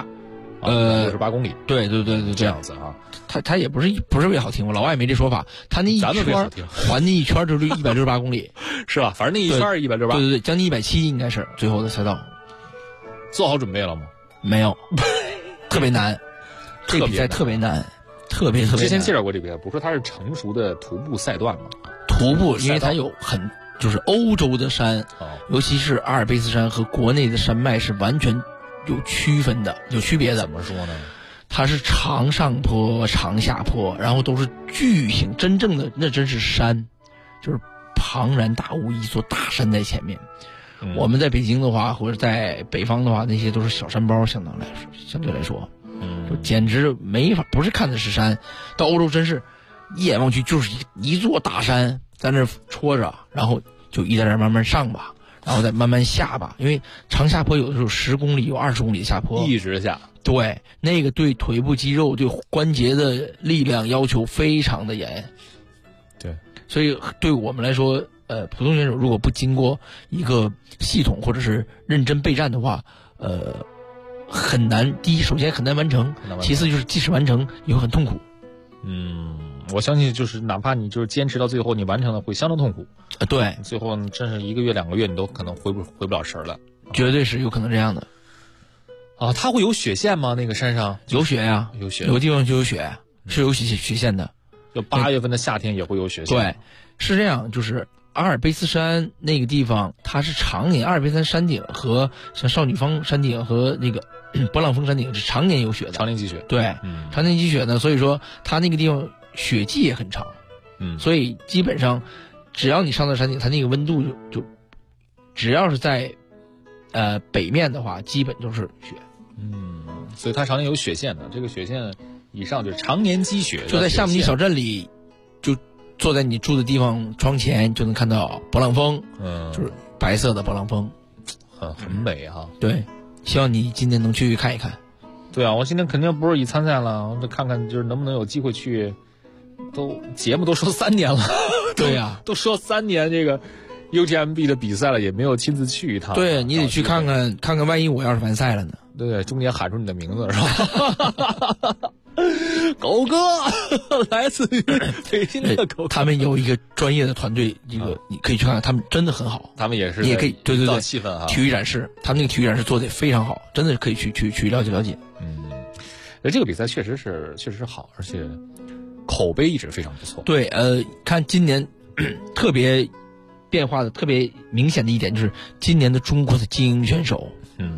Speaker 1: 168。168公里，
Speaker 4: 对，
Speaker 1: 这样子啊。
Speaker 4: 他也不是为好听，我老外没这说法，他那一圈环那一圈就是168公里，
Speaker 1: 是吧？反正那一圈是168，
Speaker 4: 对，将近170应该是最后的赛道。
Speaker 1: 做好准备了吗？
Speaker 4: 没有，特别难，这比赛特别难，特别难。
Speaker 1: 之前介绍过这比赛，不是说它是成熟的徒步赛段吗？
Speaker 4: 徒步，因为它有就是欧洲的山，尤其是阿尔卑斯山和国内的山脉是完全有区分的，有区别的。
Speaker 1: 怎么说呢？
Speaker 4: 它是长上坡、长下坡，然后都是巨型，真正的那真是山，就是庞然大物，一座大山在前面。我们在北京的话，或者在北方的话，那些都是小山包，相对来说，就简直没法，不是看的是山。到欧洲真是一眼望去就是一座大山在那戳着，然后就一点点慢慢上吧，然后再慢慢下吧，因为长下坡有的时候10公里有20公里的下坡，
Speaker 1: 一直下。
Speaker 4: 对，那个对腿部肌肉、对关节的力量要求非常的严。
Speaker 1: 对，所
Speaker 4: 以对我们来说，普通选手如果不经过一个系统或者是认真备战的话，很难。第一，首先很难完成；其次就是即使完成，也会很痛苦。
Speaker 1: 我相信就是哪怕你就是坚持到最后，你完成了会相当痛苦。
Speaker 4: 对，
Speaker 1: 最后真是1个月2个月，你都可能回不了神了。
Speaker 4: 绝对是有可能这样的。
Speaker 1: 啊，它会有雪线吗？那个山上
Speaker 4: 有雪呀，
Speaker 1: 有雪，
Speaker 4: 有地方就有雪，是有雪线的。
Speaker 1: 就8月份的夏天也会有雪线。
Speaker 4: 对，是这样，就是阿尔卑斯山那个地方，它是常年，阿尔卑斯山山顶和像少女峰山顶和那个勃朗峰山顶是常年有雪的，
Speaker 1: 常年积雪。
Speaker 4: 对，常年积雪呢，所以说它那个地方雪季也很长。所以基本上只要你上到山顶，它那个温度就只要是在北面的话，基本就是雪。
Speaker 1: 所以它常年有雪线的，这个雪线以上就是常年积雪。
Speaker 4: 就在夏目尼小镇里，就坐在你住的地方窗前就能看到勃朗峰，就是白色的勃朗峰，
Speaker 1: 很美哈。
Speaker 4: 对，希望你今年能去看一看。
Speaker 1: 对啊，我今天肯定不是以参赛了，我就看看就是能不能有机会去。节目都说3年了，
Speaker 4: 对呀，
Speaker 1: 都说3年这个 UTMB 的比赛了，也没有亲自去一趟。
Speaker 4: 对，你得去看看，万一我要是完赛了呢？
Speaker 1: 对，中间喊出你的名字是吧？狗哥，来自于北京的狗哥。
Speaker 4: 他们有一个专业的团队，这个你可以去看看，他们真的很好。
Speaker 1: 他们也是，
Speaker 4: 你也可以对
Speaker 1: 造气氛啊。
Speaker 4: 体育展示，他们那个体育展示做得非常好，真的可以去了解了解。
Speaker 1: 这个比赛确实是好，而且口碑一直非常不错。
Speaker 4: 对，看今年特别变化的特别明显的一点就是今年的中国的精英选手，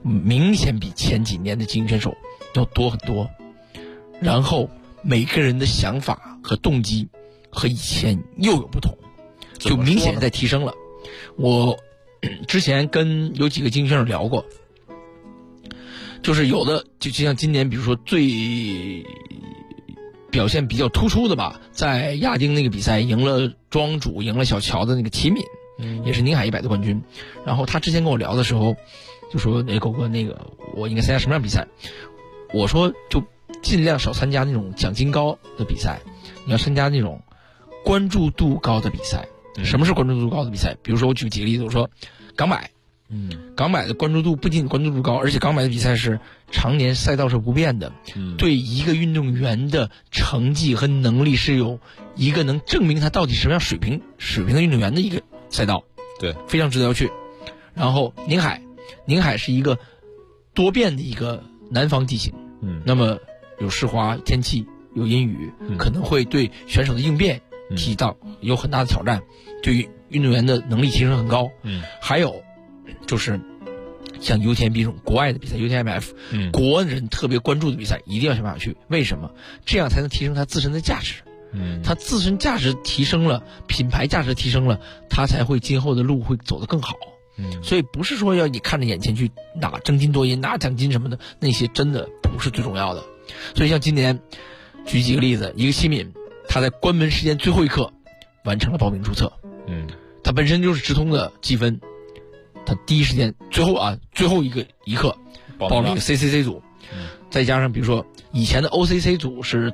Speaker 4: 明显比前几年的精英选手要多很多，然后每个人的想法和动机和以前又有不同，就明显在提升了。我之前跟有几个精英选手聊过，就是有的就像今年比如说最表现比较突出的吧，在亚丁那个比赛赢了庄主，赢了小乔的那个齐敏，也是宁海100的冠军。然后他之前跟我聊的时候就说，狗哥，那个我应该参加什么样的比赛？我说就尽量少参加那种奖金高的比赛，你要参加那种关注度高的比赛。什么是关注度高的比赛？比如说我举几个例子，我说港百，港百的关注度不仅关注度高，而且港百的比赛是常年赛道是不变的，对一个运动员的成绩和能力是有一个能证明他到底什么样水平的运动员的一个赛道，
Speaker 1: 对，
Speaker 4: 非常值得要去。然后宁海是一个多变的一个南方地形，那么有湿滑天气，有阴雨，可能会对选手的应变提到有很大的挑战，对于运动员的能力提升很高。还有就是像 UTMB 这种国外的比赛 UTMF，国人特别关注的比赛一定要想办法去。为什么？这样才能提升他自身的价值。他自身价值提升了，品牌价值提升了，他才会今后的路会走得更好。所以不是说要你看着眼前去拿争金夺银拿奖金什么的，那些真的不是最重要的。所以像今年举几个例子，一个西敏他在关门时间最后一刻完成了报名注册，他本身就是直通的积分，他第一时间最后一刻报名 CCC 组，再加上比如说以前的 OCC 组是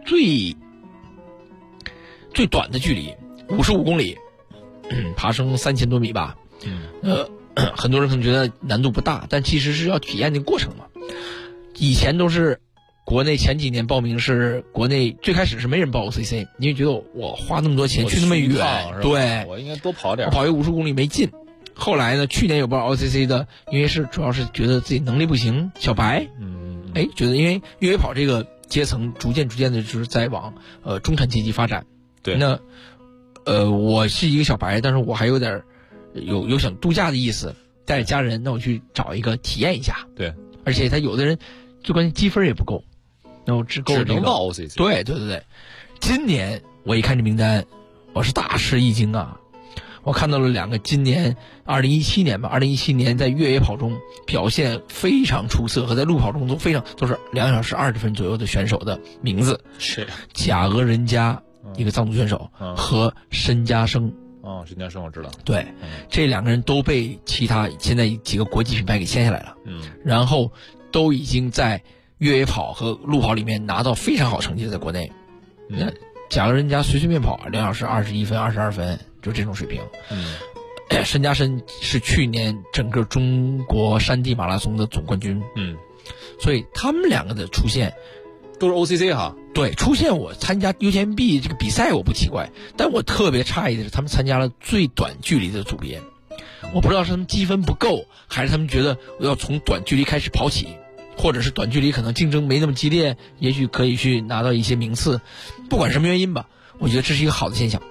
Speaker 4: 最短的距离55公里，爬升3000多米吧，很多人可能觉得难度不大，但其实是要体验那个过程嘛。以前都是国内前几年报名是国内最开始是没人报 OCC， 因为觉得我花那么多钱去那么远，对，
Speaker 1: 我应该多跑点，
Speaker 4: 我跑一50公里没劲。后来呢，去年有报 OCC 的，因为是主要是觉得自己能力不行，小白，觉得因为越野跑这个阶层逐渐的就是在往中产阶级发展。
Speaker 1: 对，
Speaker 4: 那我是一个小白，但是我还有点有想度假的意思，带着家人，那我去找一个体验一下。
Speaker 1: 对，
Speaker 4: 而且他有的人最关键积分也不够，那我只
Speaker 1: 能报 OCC。
Speaker 4: 对，今年我一看这名单，我是大吃一惊啊！我看到了两个今年2017年在越野跑中表现非常出色和在路跑中都是2小时20分左右的选手的名字，
Speaker 1: 是
Speaker 4: 贾俄仁佳，一个藏族选手，和申嘉生。
Speaker 1: 申嘉生我知道。
Speaker 4: 对，这两个人都被其他现在几个国际品牌给签下来了，然后都已经在越野跑和路跑里面拿到非常好成绩的，在国内。贾俄仁佳随便跑2小时21分、22分，就这种水平。申嘉生是去年整个中国山地马拉松的总冠军。所以他们两个的出现
Speaker 1: 都是 OCC 哈。
Speaker 4: 对，出现我参加 UTMB 这个比赛我不奇怪，但我特别诧异的是他们参加了最短距离的组别。我不知道是他们积分不够，还是他们觉得我要从短距离开始跑起，或者是短距离可能竞争没那么激烈，也许可以去拿到一些名次。不管什么原因吧，我觉得这是一个好的现象。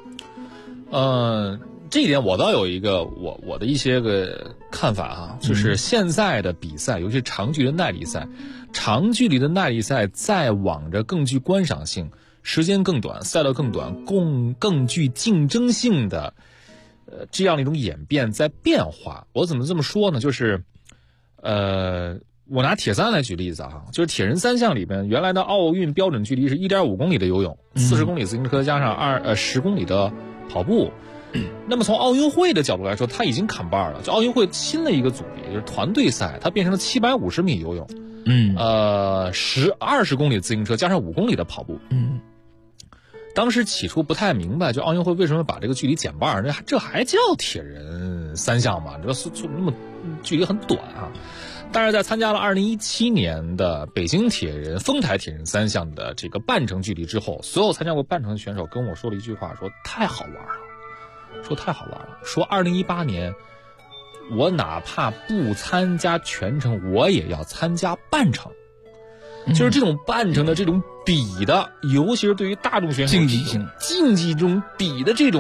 Speaker 1: 这一点我倒有一个我的一些个看法哈，就是现在的比赛，尤其是长距离的耐力赛，再往着更具观赏性，时间更短，赛道更短，更具竞争性的这样的一种演变在变化。我怎么这么说呢？就是我拿铁三来举例子啊，就是铁人三项里面原来的奥运标准距离是 1.5 公里的游泳，40公里自行车加上10公里的跑步。那么从奥运会的角度来说，它已经砍半了。就奥运会新的一个组别就是团队赛，它变成了750米游泳，20公里自行车加上5公里的跑步。当时起初不太明白，就奥运会为什么把这个距离减半，这还叫铁人三项吗？这那么距离很短啊。但是在参加了2017年的北京丰台铁人三项的这个半程距离之后，所有参加过半程的选手跟我说了一句话，说太好玩了，说2018年我哪怕不参加全程，我也要参加半程。就是这种半程的这种比的，尤其是对于大众选手竞技中比的这种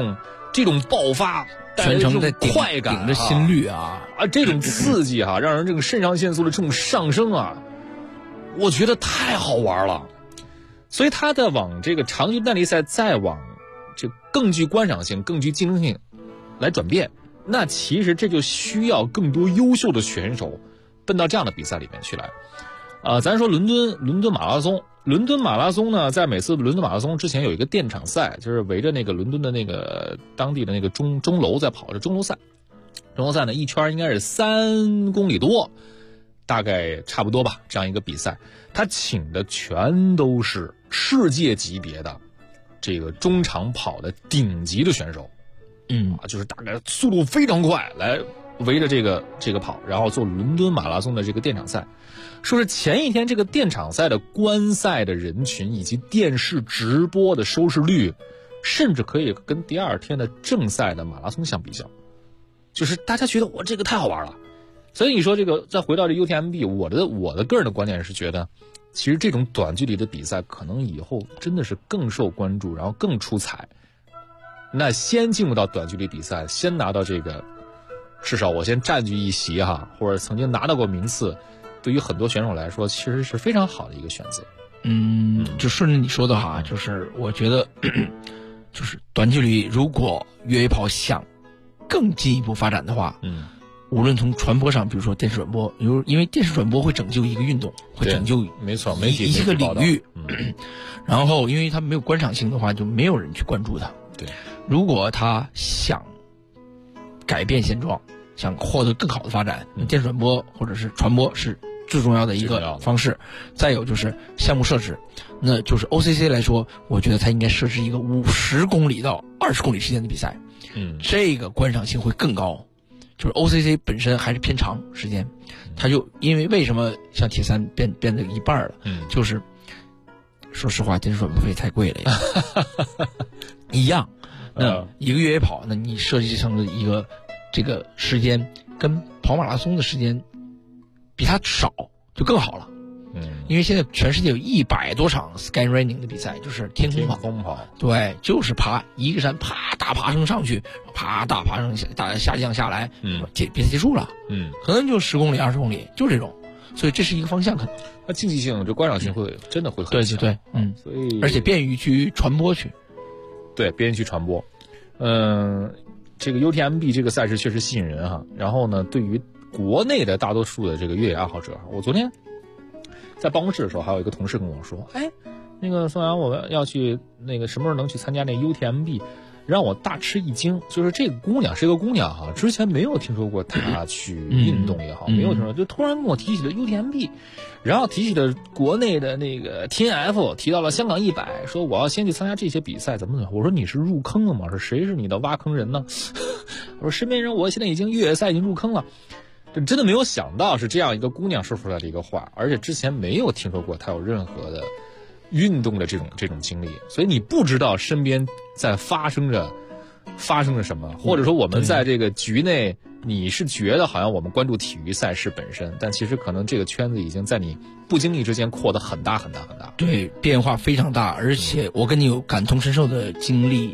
Speaker 1: 这种爆发带来的这种快感，
Speaker 4: 顶着心率啊，
Speaker 1: 这种刺激啊，让人这个肾上腺素的这种上升啊，我觉得太好玩了。所以他在往这个长距离耐力赛再往这更具观赏性、更具竞争性来转变，那其实这就需要更多优秀的选手奔到这样的比赛里面去来。咱说伦敦马拉松呢，在每次伦敦马拉松之前有一个电场赛，就是围着那个伦敦的那个当地的那个钟楼在跑着钟楼赛。钟楼赛呢，一圈应该是3公里多，大概差不多吧，这样一个比赛。他请的全都是世界级别的这个中长跑的顶级的选手，就是大概速度非常快，来围着这个跑，然后做伦敦马拉松的这个电场赛。说是前一天这个电场赛的观赛的人群以及电视直播的收视率，甚至可以跟第二天的正赛的马拉松相比较，就是大家觉得哇，这个太好玩了。所以你说这个再回到这 UTMB， 我的个人的观点是觉得，其实这种短距离的比赛可能以后真的是更受关注，然后更出彩。那先进入到短距离比赛，先拿到这个，至少我先占据一席哈，或者曾经拿到过名次，对于很多选手来说，其实是非常好的一个选择。
Speaker 4: 就顺着你说的哈，就是我觉得，就是短距离如果越野跑想更进一步发展的话，无论从传播上，比如说电视转播，因为电视转播会拯救一个运动，会拯救
Speaker 1: 没错媒体
Speaker 4: 一个领域。然后因为它没有观赏性的话，就没有人去关注它。
Speaker 1: 对，
Speaker 4: 如果他想改变现状，想获得更好的发展，电视转播或者是传播是最重要的一个方式。再有就是项目设置，那就是 OCC 来说，我觉得它应该设置一个50公里到20公里之间的比赛，这个观赏性会更高。就是 OCC 本身还是偏长时间，它就因为为什么像铁三变得一半了，就是说实话，电视转播费太贵了呀。一样，那一个越野跑，那你设计成的一个这个时间跟跑马拉松的时间比它少，就更好了。因为现在全世界有100多场 Skyrunning 的比赛，就是天空跑，对，就是爬一个山，啪大爬升上去，啪大爬升大下降下来，比赛结束了，可能就10公里20公里，就这种，所以这是一个方向，可能
Speaker 1: 它竞技性、这观赏性会真的会很强，
Speaker 4: 对，
Speaker 1: 所以
Speaker 4: 而且便于去传播去，
Speaker 1: 对，便于去传播，这个 UTMB 这个赛事确实吸引人哈。然后呢，对于国内的大多数的这个越野爱好者，我昨天在办公室的时候，还有一个同事跟我说：“哎，那个宋阳，我们要去那个什么时候能去参加那 UTMB？” 让我大吃一惊，就是这个姑娘是一个姑娘哈，之前没有听说过她去运动也好，没有听说，就突然跟我提起了 UTMB， 然后提起了国内的那个 TNF， 提到了香港100，说我要先去参加这些比赛，怎么？我说你是入坑了吗？说谁是你的挖坑人呢？我说身边人，我现在已经越野赛已经入坑了。真的没有想到是这样一个姑娘说出来的一个话，而且之前没有听说过她有任何的运动的这种经历，所以你不知道身边在发生着什么，或者说我们在这个局内，你是觉得好像我们关注体育赛事本身，但其实可能这个圈子已经在你不经意之间扩得很大很大很大。
Speaker 4: 对，变化非常大，而且我跟你有感同身受的经历。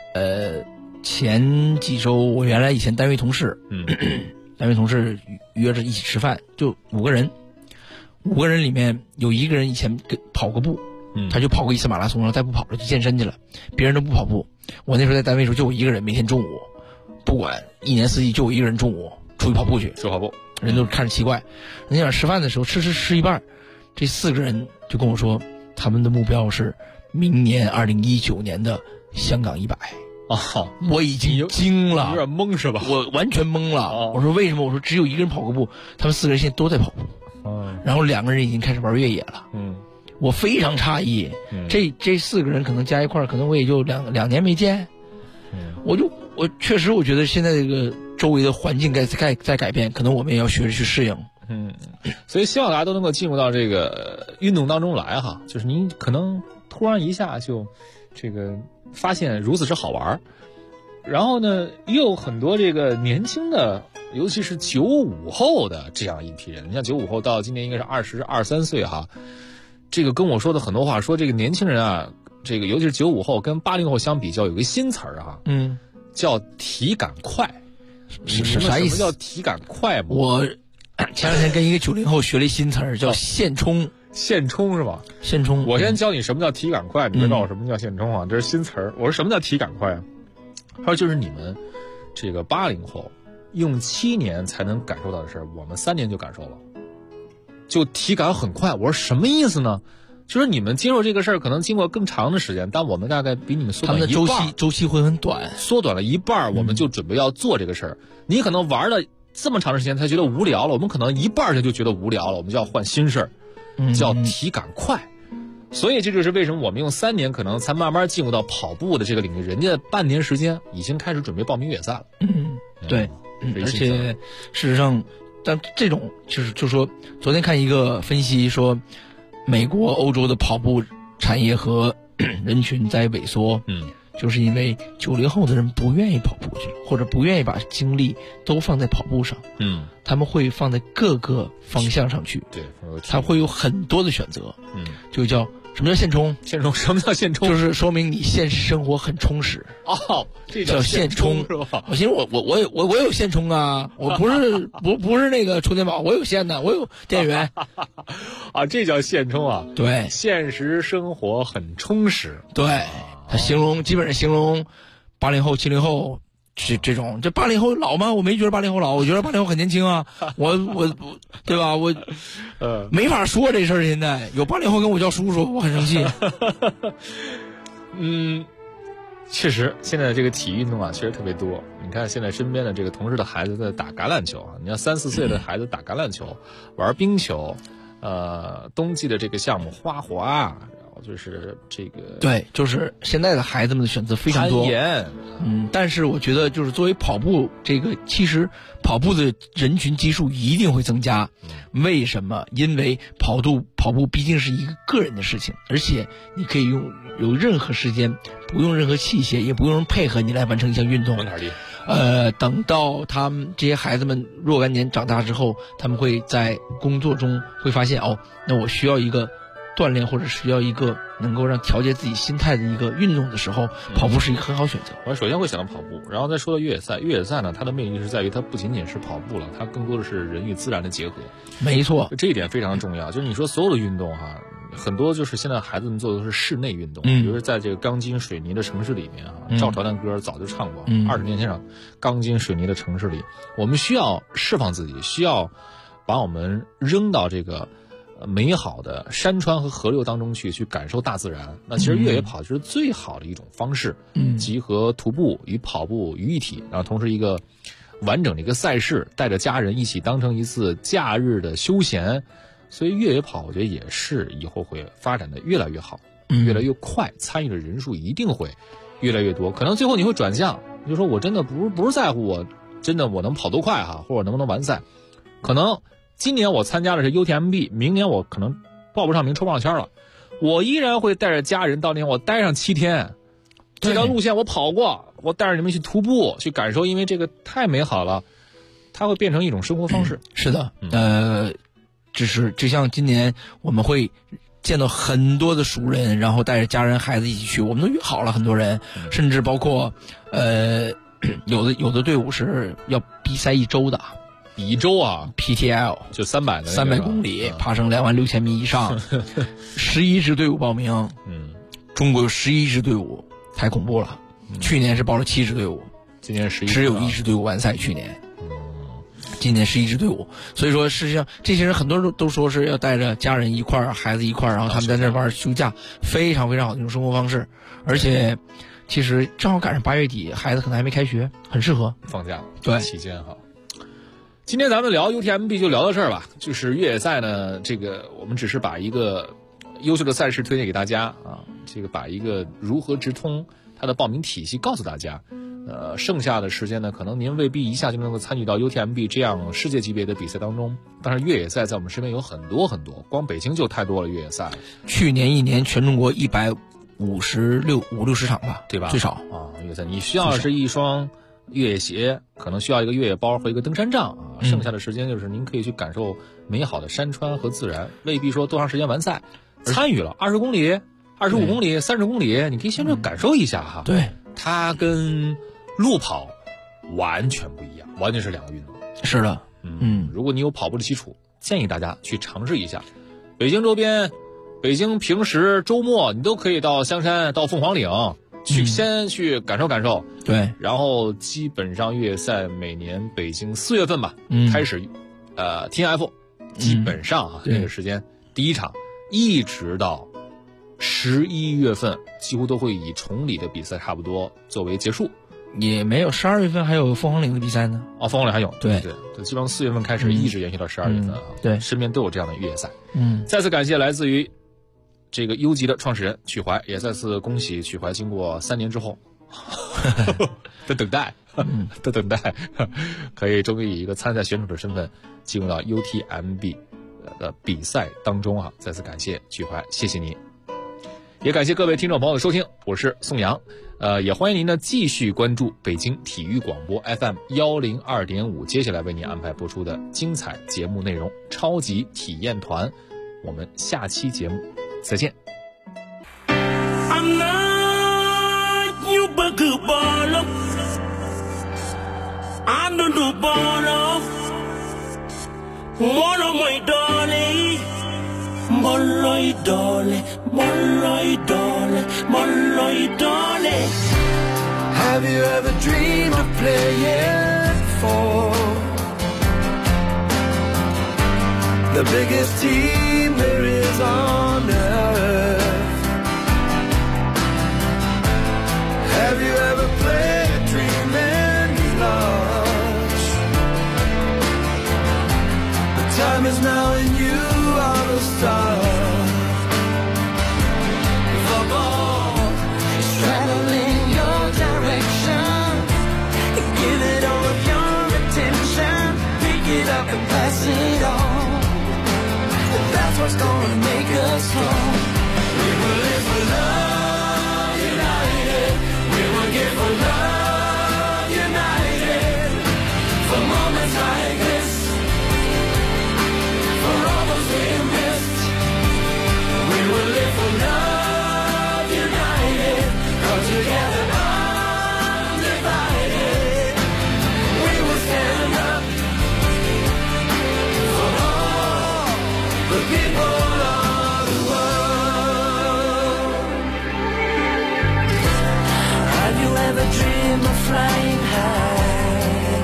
Speaker 4: 前几周我原来以前单位同事，单位同事约着一起吃饭，就5个人，5个人里面有1个人以前跑过步，他就跑过一次马拉松，然后再不跑了，就健身去了。别人都不跑步，我那时候在单位的时候就我1个人，每天中午，不管1年4季，就我1个人中午出去跑步去，
Speaker 1: 去跑步，
Speaker 4: 人都看着奇怪。那晚吃饭的时候吃一半，这4个人就跟我说，他们的目标是明年2019年的香港100。我已经惊了，
Speaker 1: 有点懵是吧？
Speaker 4: 我完全懵了。我说为什么？我说只有1个人跑过步，他们4个人现在都在跑步。然后2个人已经开始玩越野了。我非常诧异。这4个人可能加一块，可能我也就两年没见。我确实我觉得现在这个周围的环境在改变，可能我们也要学着去适应。
Speaker 1: 所以希望大家都能够进入到这个运动当中来哈，就是你可能突然一下就这个发现如此之好玩，然后呢又有很多这个年轻的，尤其是95后的这样一批人。你像95后到今年应该是22、23岁哈，这个跟我说的很多话，说这个年轻人啊，这个尤其是95后跟80后相比较，有个新词儿哈， 叫体感快，
Speaker 4: 是啥意思？
Speaker 1: 什么叫体感快？
Speaker 4: 我前两天跟一个90后学了一新词儿，叫现充。
Speaker 1: 现充是吧？
Speaker 4: 现充。
Speaker 1: 我先教你什么叫体感快，你别告诉我什么叫现充啊，这是新词儿。我说什么叫体感快啊？他说就是你们这个80后用7年才能感受到的事儿，我们3年就感受了，就体感很快。我说什么意思呢？就是你们接受这个事儿可能经过更长的时间，但我们大概比你们缩短一半，
Speaker 4: 他们的周期会很短，
Speaker 1: 缩短了一半，我们就准备要做这个事儿。你可能玩了这么长的时间才觉得无聊了，我们可能一半就觉得无聊了，我们就要换新事儿，叫体感快。所以这就是为什么我们用3年可能才慢慢进入到跑步的这个领域，人家半年时间已经开始准备报名越野赛了。
Speaker 4: 对，而且事实上，但这种就说，昨天看一个分析说，美国、欧洲的跑步产业和人群在萎缩，就是因为90后的人不愿意跑步去了，或者不愿意把精力都放在跑步上，他们会放在各个方向上去，
Speaker 1: 对，
Speaker 4: 他会有很多的选择，就叫什么叫现充？
Speaker 1: 现充什么叫现充？
Speaker 4: 就是说明你现实生活很充实。
Speaker 1: 哦，这
Speaker 4: 叫现充
Speaker 1: 是吧？
Speaker 4: 我寻思我有现充啊，我不是那个充电宝，我有线的，我有电源。
Speaker 1: 啊，这叫现充啊？
Speaker 4: 对，
Speaker 1: 现实生活很充实。
Speaker 4: 对，他基本上形容80后、70后。这种，这80后老吗？我没觉得80后老，我觉得80后很年轻啊。我对吧？我没法说这事儿。现在有80后跟我叫叔叔，我很生气。
Speaker 1: 确实，现在这个体育运动啊，确实特别多。你看现在身边的这个同事的孩子在打橄榄球啊，你看3、4岁的孩子打橄榄球，玩冰球，冬季的这个项目花滑。就是这个
Speaker 4: 对，就是现在的孩子们的选择非常多。
Speaker 1: 攀岩，
Speaker 4: 但是我觉得就是作为跑步这个，其实跑步的人群基数一定会增加。为什么？因为跑步毕竟是一个个人的事情，而且你可以有任何时间，不用任何器械，也不用人配合你来完成一项运动。等到他们这些孩子们若干年长大之后，他们会在工作中会发现，那我需要一个锻炼，或者需要一个能够让调节自己心态的一个运动的时候，跑步是一个很好选择。
Speaker 1: 我首先会想到跑步，然后再说到越野赛。越野赛呢，它的魅力是在于它不仅仅是跑步了，它更多的是人与自然的结合。
Speaker 4: 没错，
Speaker 1: 这一点非常重要。就是你说所有的运动哈，很多就是现在孩子们做的都是室内运动，比如说在这个钢筋水泥的城市里面啊，赵传的歌早就唱过，20年前唱钢筋水泥的城市里，我们需要释放自己，需要把我们扔到这个美好的山川和河流当中去感受大自然。那其实越野跑就是最好的一种方式，集合徒步与跑步于一体，然后同时一个完整的一个赛事，带着家人一起当成一次假日的休闲。所以越野跑我觉得也是以后会发展的越来越好，越来越快，参与的人数一定会越来越多。可能最后你会转向，就说我真的不是在乎我能跑多快哈，或者能不能完赛。可能今年我参加的是 UTMB， 明年我可能报不上名，抽不上签了，我依然会带着家人到那我待上7天，这条路线我跑过，我带着你们去徒步去感受，因为这个太美好了，它会变成一种生活方式。
Speaker 4: 是的，就像今年我们会见到很多的熟人，然后带着家人孩子一起去，我们都约好了很多人，甚至包括有的队伍是要比赛1周的。
Speaker 1: 比1周啊
Speaker 4: ，PTL
Speaker 1: 就300的
Speaker 4: 300公里，爬升26000米以上，11支队伍报名。中国有11支队伍，太恐怖了。去年是报了7支队伍，
Speaker 1: 今年11
Speaker 4: 只有1支队伍完赛。去年，今年11支队伍。所以说，事实上这些人很多人都说是要带着家人一块儿，孩子一块儿，然后他们在那玩休假，非常非常好的一种生活方式。而且，其实正好赶上8月底，孩子可能还没开学，很适合
Speaker 1: 放假
Speaker 4: 对
Speaker 1: 期间哈。今天咱们聊 UTMB 就聊到这儿吧。就是越野赛呢，这个我们只是把一个优秀的赛事推荐给大家啊，这个把一个如何直通它的报名体系告诉大家。剩下的时间呢，可能您未必一下就能够参与到 UTMB 这样世界级别的比赛当中。但是越野赛在我们身边有很多很多，光北京就太多了越野赛。
Speaker 4: 去年一年全中国150、60场吧，
Speaker 1: 对吧？
Speaker 4: 最少
Speaker 1: 啊，越野赛你需要是一双越野鞋，可能需要一个越野包和一个登山杖啊。剩下的时间就是您可以去感受美好的山川和自然，未必说多长时间完赛。参与了20公里、25公里、30公里，你可以先去感受一下哈。
Speaker 4: 对，
Speaker 1: 它跟路跑完全不一样，完全是两个运动。
Speaker 4: 是的，
Speaker 1: 如果你有跑步的基础，建议大家去尝试一下。北京周边，北京平时周末你都可以到香山、到凤凰岭先去感受感受。
Speaker 4: 对，
Speaker 1: 然后基本上越野赛每年北京4月份吧，开始TNF， 基本上那个时间第一场一直到11月份，几乎都会以崇礼的比赛差不多作为结束。
Speaker 4: 也没有12月份还有凤凰岭的比赛呢。
Speaker 1: 凤凰岭还有，
Speaker 4: 对，
Speaker 1: 基本上4月份开始一直延续到12月份
Speaker 4: 对，
Speaker 1: 身边都有这样的越野赛。
Speaker 4: 再
Speaker 1: 次感谢来自于这个优级的创始人曲怀，也再次恭喜曲怀经过3年之后的等待，可以终于以一个参赛选手的身份进入到 UTMB 的比赛当中再次感谢曲怀，谢谢你。也感谢各位听众朋友的收听，我是宋阳。也欢迎您呢继续关注北京体育广播 FM 102.5，接下来为您安排播出的精彩节目内容，超级体验团。我们下期节目再见。
Speaker 16: Molloy dole, molloy dole, molloy dole. Have you ever dreamed of playing for the biggest team there is on earth? Have you ever played dreaming large? The time is now and you are the star. The ball is traveling your direction. Give it all of your attention. Pick it up and pass it on. That's what's gonna make us strong. We will live for love united. We will give for love united. For moments like this, for all those we missed, we will live for love united. Come together undivided, we will stand up for all the people of the world. Have you ever dreamed of flying high,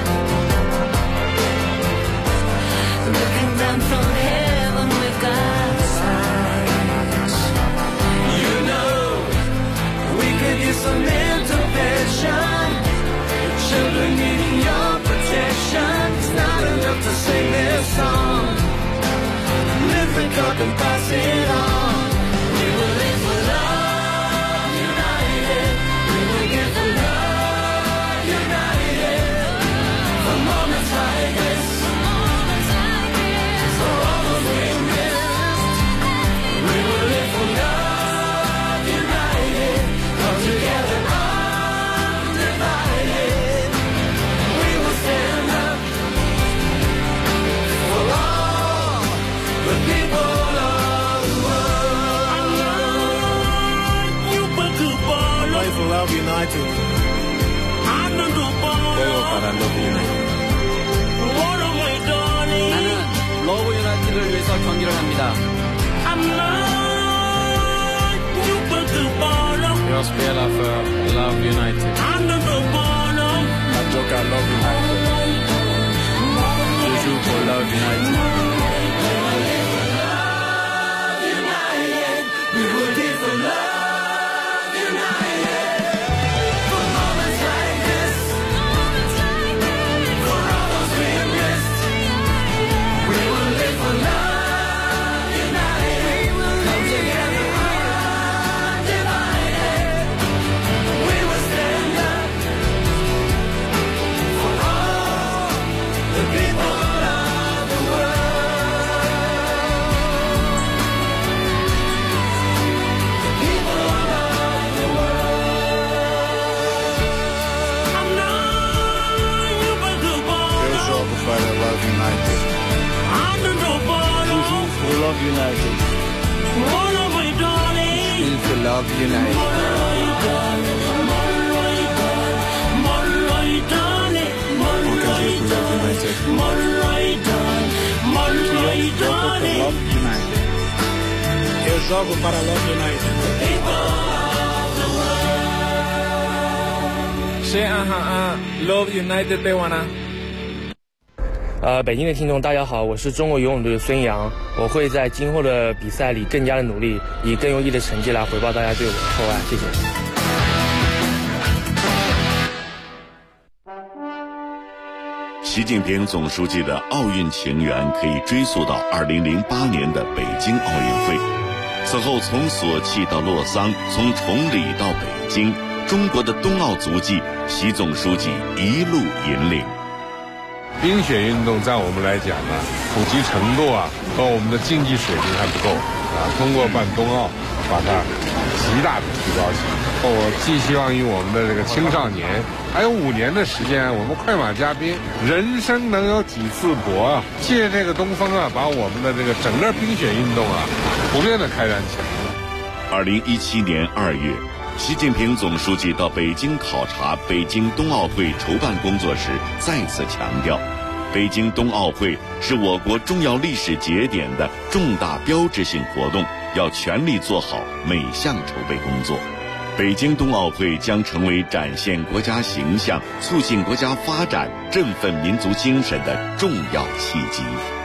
Speaker 16: looking down from heaven with God's eyes? You know, we could use some intervention. Children needing your protection. It's not enough to sing this song. Live it up and pass it on. We will live for love united. We will give for love united. For moments like this, for all those we missed, we will live for love united. Come together undivided, we will stand up for all the people of the world. Life for love united. Juego para Love United. 나는 러브 유나이티드를 위해서 경기를 합니다. Jag spelar för Love United. Jag jogar Love United. Je joue pour Love United. We will live for love united. For moments like this, for all those we missed, we will live for love united. Come together undivided, we will stand up for all the people of the world. People of the world. Eu jogo para Love United. Je joue pour Love United. Je suis pour Love United.
Speaker 17: Love United. Eu jogo para Love United. Love United 对我呢？
Speaker 18: 北京的听众大家好，我是中国游泳队的孙杨，我会在今后的比赛里更加的努力，以更优异的成绩来回报大家对我的厚爱，谢谢。
Speaker 19: 习近平总书记的奥运情缘可以追溯到2008年的北京奥运会，此后从索契到洛桑，从崇礼到北京，中国的冬奥足迹，习总书记一路引领。
Speaker 20: 冰雪运动在我们来讲呢，普及程度和我们的竞技水平还不够通过办冬奥，把它极大的提高起来。我寄希望于我们的这个青少年，还有5年的时间，我们快马加鞭，人生能有几次搏借这个东风把我们的这个整个冰雪运动普遍的开展起来。
Speaker 19: 2017年2月，习近平总书记到北京考察北京冬奥会筹办工作时，再次强调，北京冬奥会是我国重要历史节点的重大标志性活动，要全力做好每项筹备工作。北京冬奥会将成为展现国家形象、促进国家发展、振奋民族精神的重要契机。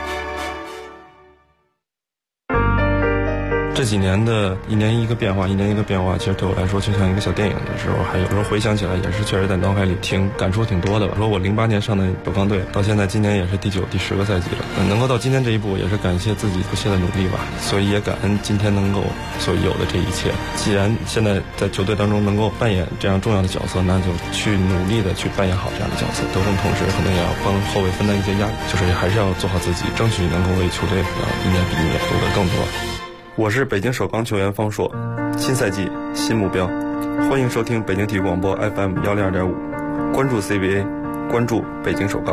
Speaker 21: 这几年的一年一个变化，其实对我来说就像一个小电影的时候，还有时候回想起来也是确实在脑海里感触挺多的吧。说我08年上的首钢队，到现在今年也是第9、第10个赛季了，能够到今天这一步，也是感谢自己不懈的努力吧。所以也感恩今天能够所有的这一切。既然现在在球队当中能够扮演这样重要的角色，那就去努力的去扮演好这样的角色。得分同时可能也要帮后卫分担一些压力，就是还是要做好自己，争取能够为球队一年比一年夺得更多。我是北京首钢球员方硕，新赛季新目标，欢迎收听北京体育广播 FM 102.5，关注 CBA， 关注北京首钢。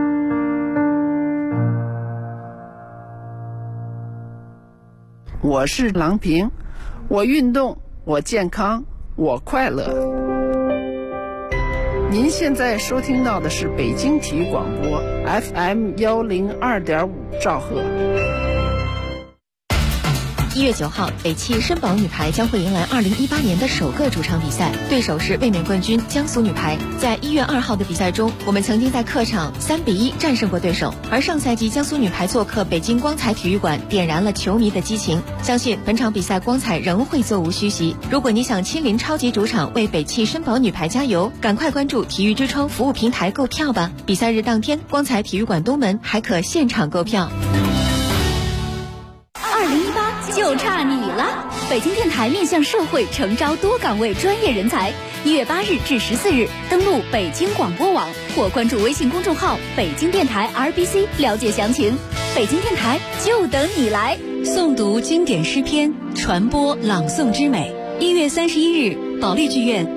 Speaker 22: 我是郎平，我运动，我健康，我快乐。您现在收听到的是北京体育广播 FM 102.5兆赫。
Speaker 8: 1月9号，北汽绅宝女排将会迎来2018年的首个主场比赛，对手是卫冕冠军江苏女排。在1月2号的比赛中，我们曾经在客场3-1战胜过对手，而上赛季江苏女排做客北京光彩体育馆，点燃了球迷的激情。相信本场比赛光彩仍会座无虚席。如果你想亲临超级主场为北汽绅宝女排加油，赶快关注体育之窗服务平台购票吧。比赛日当天，光彩体育馆东门还可现场购票。
Speaker 13: 就差你了！北京电台面向社会诚招多岗位专业人才，1月8日至14日，登录北京广播网或关注微信公众号北京电台 RBC 了解详情。北京电台就等你来！
Speaker 14: 诵读经典诗篇，传播朗诵之美。1月31日，保利剧院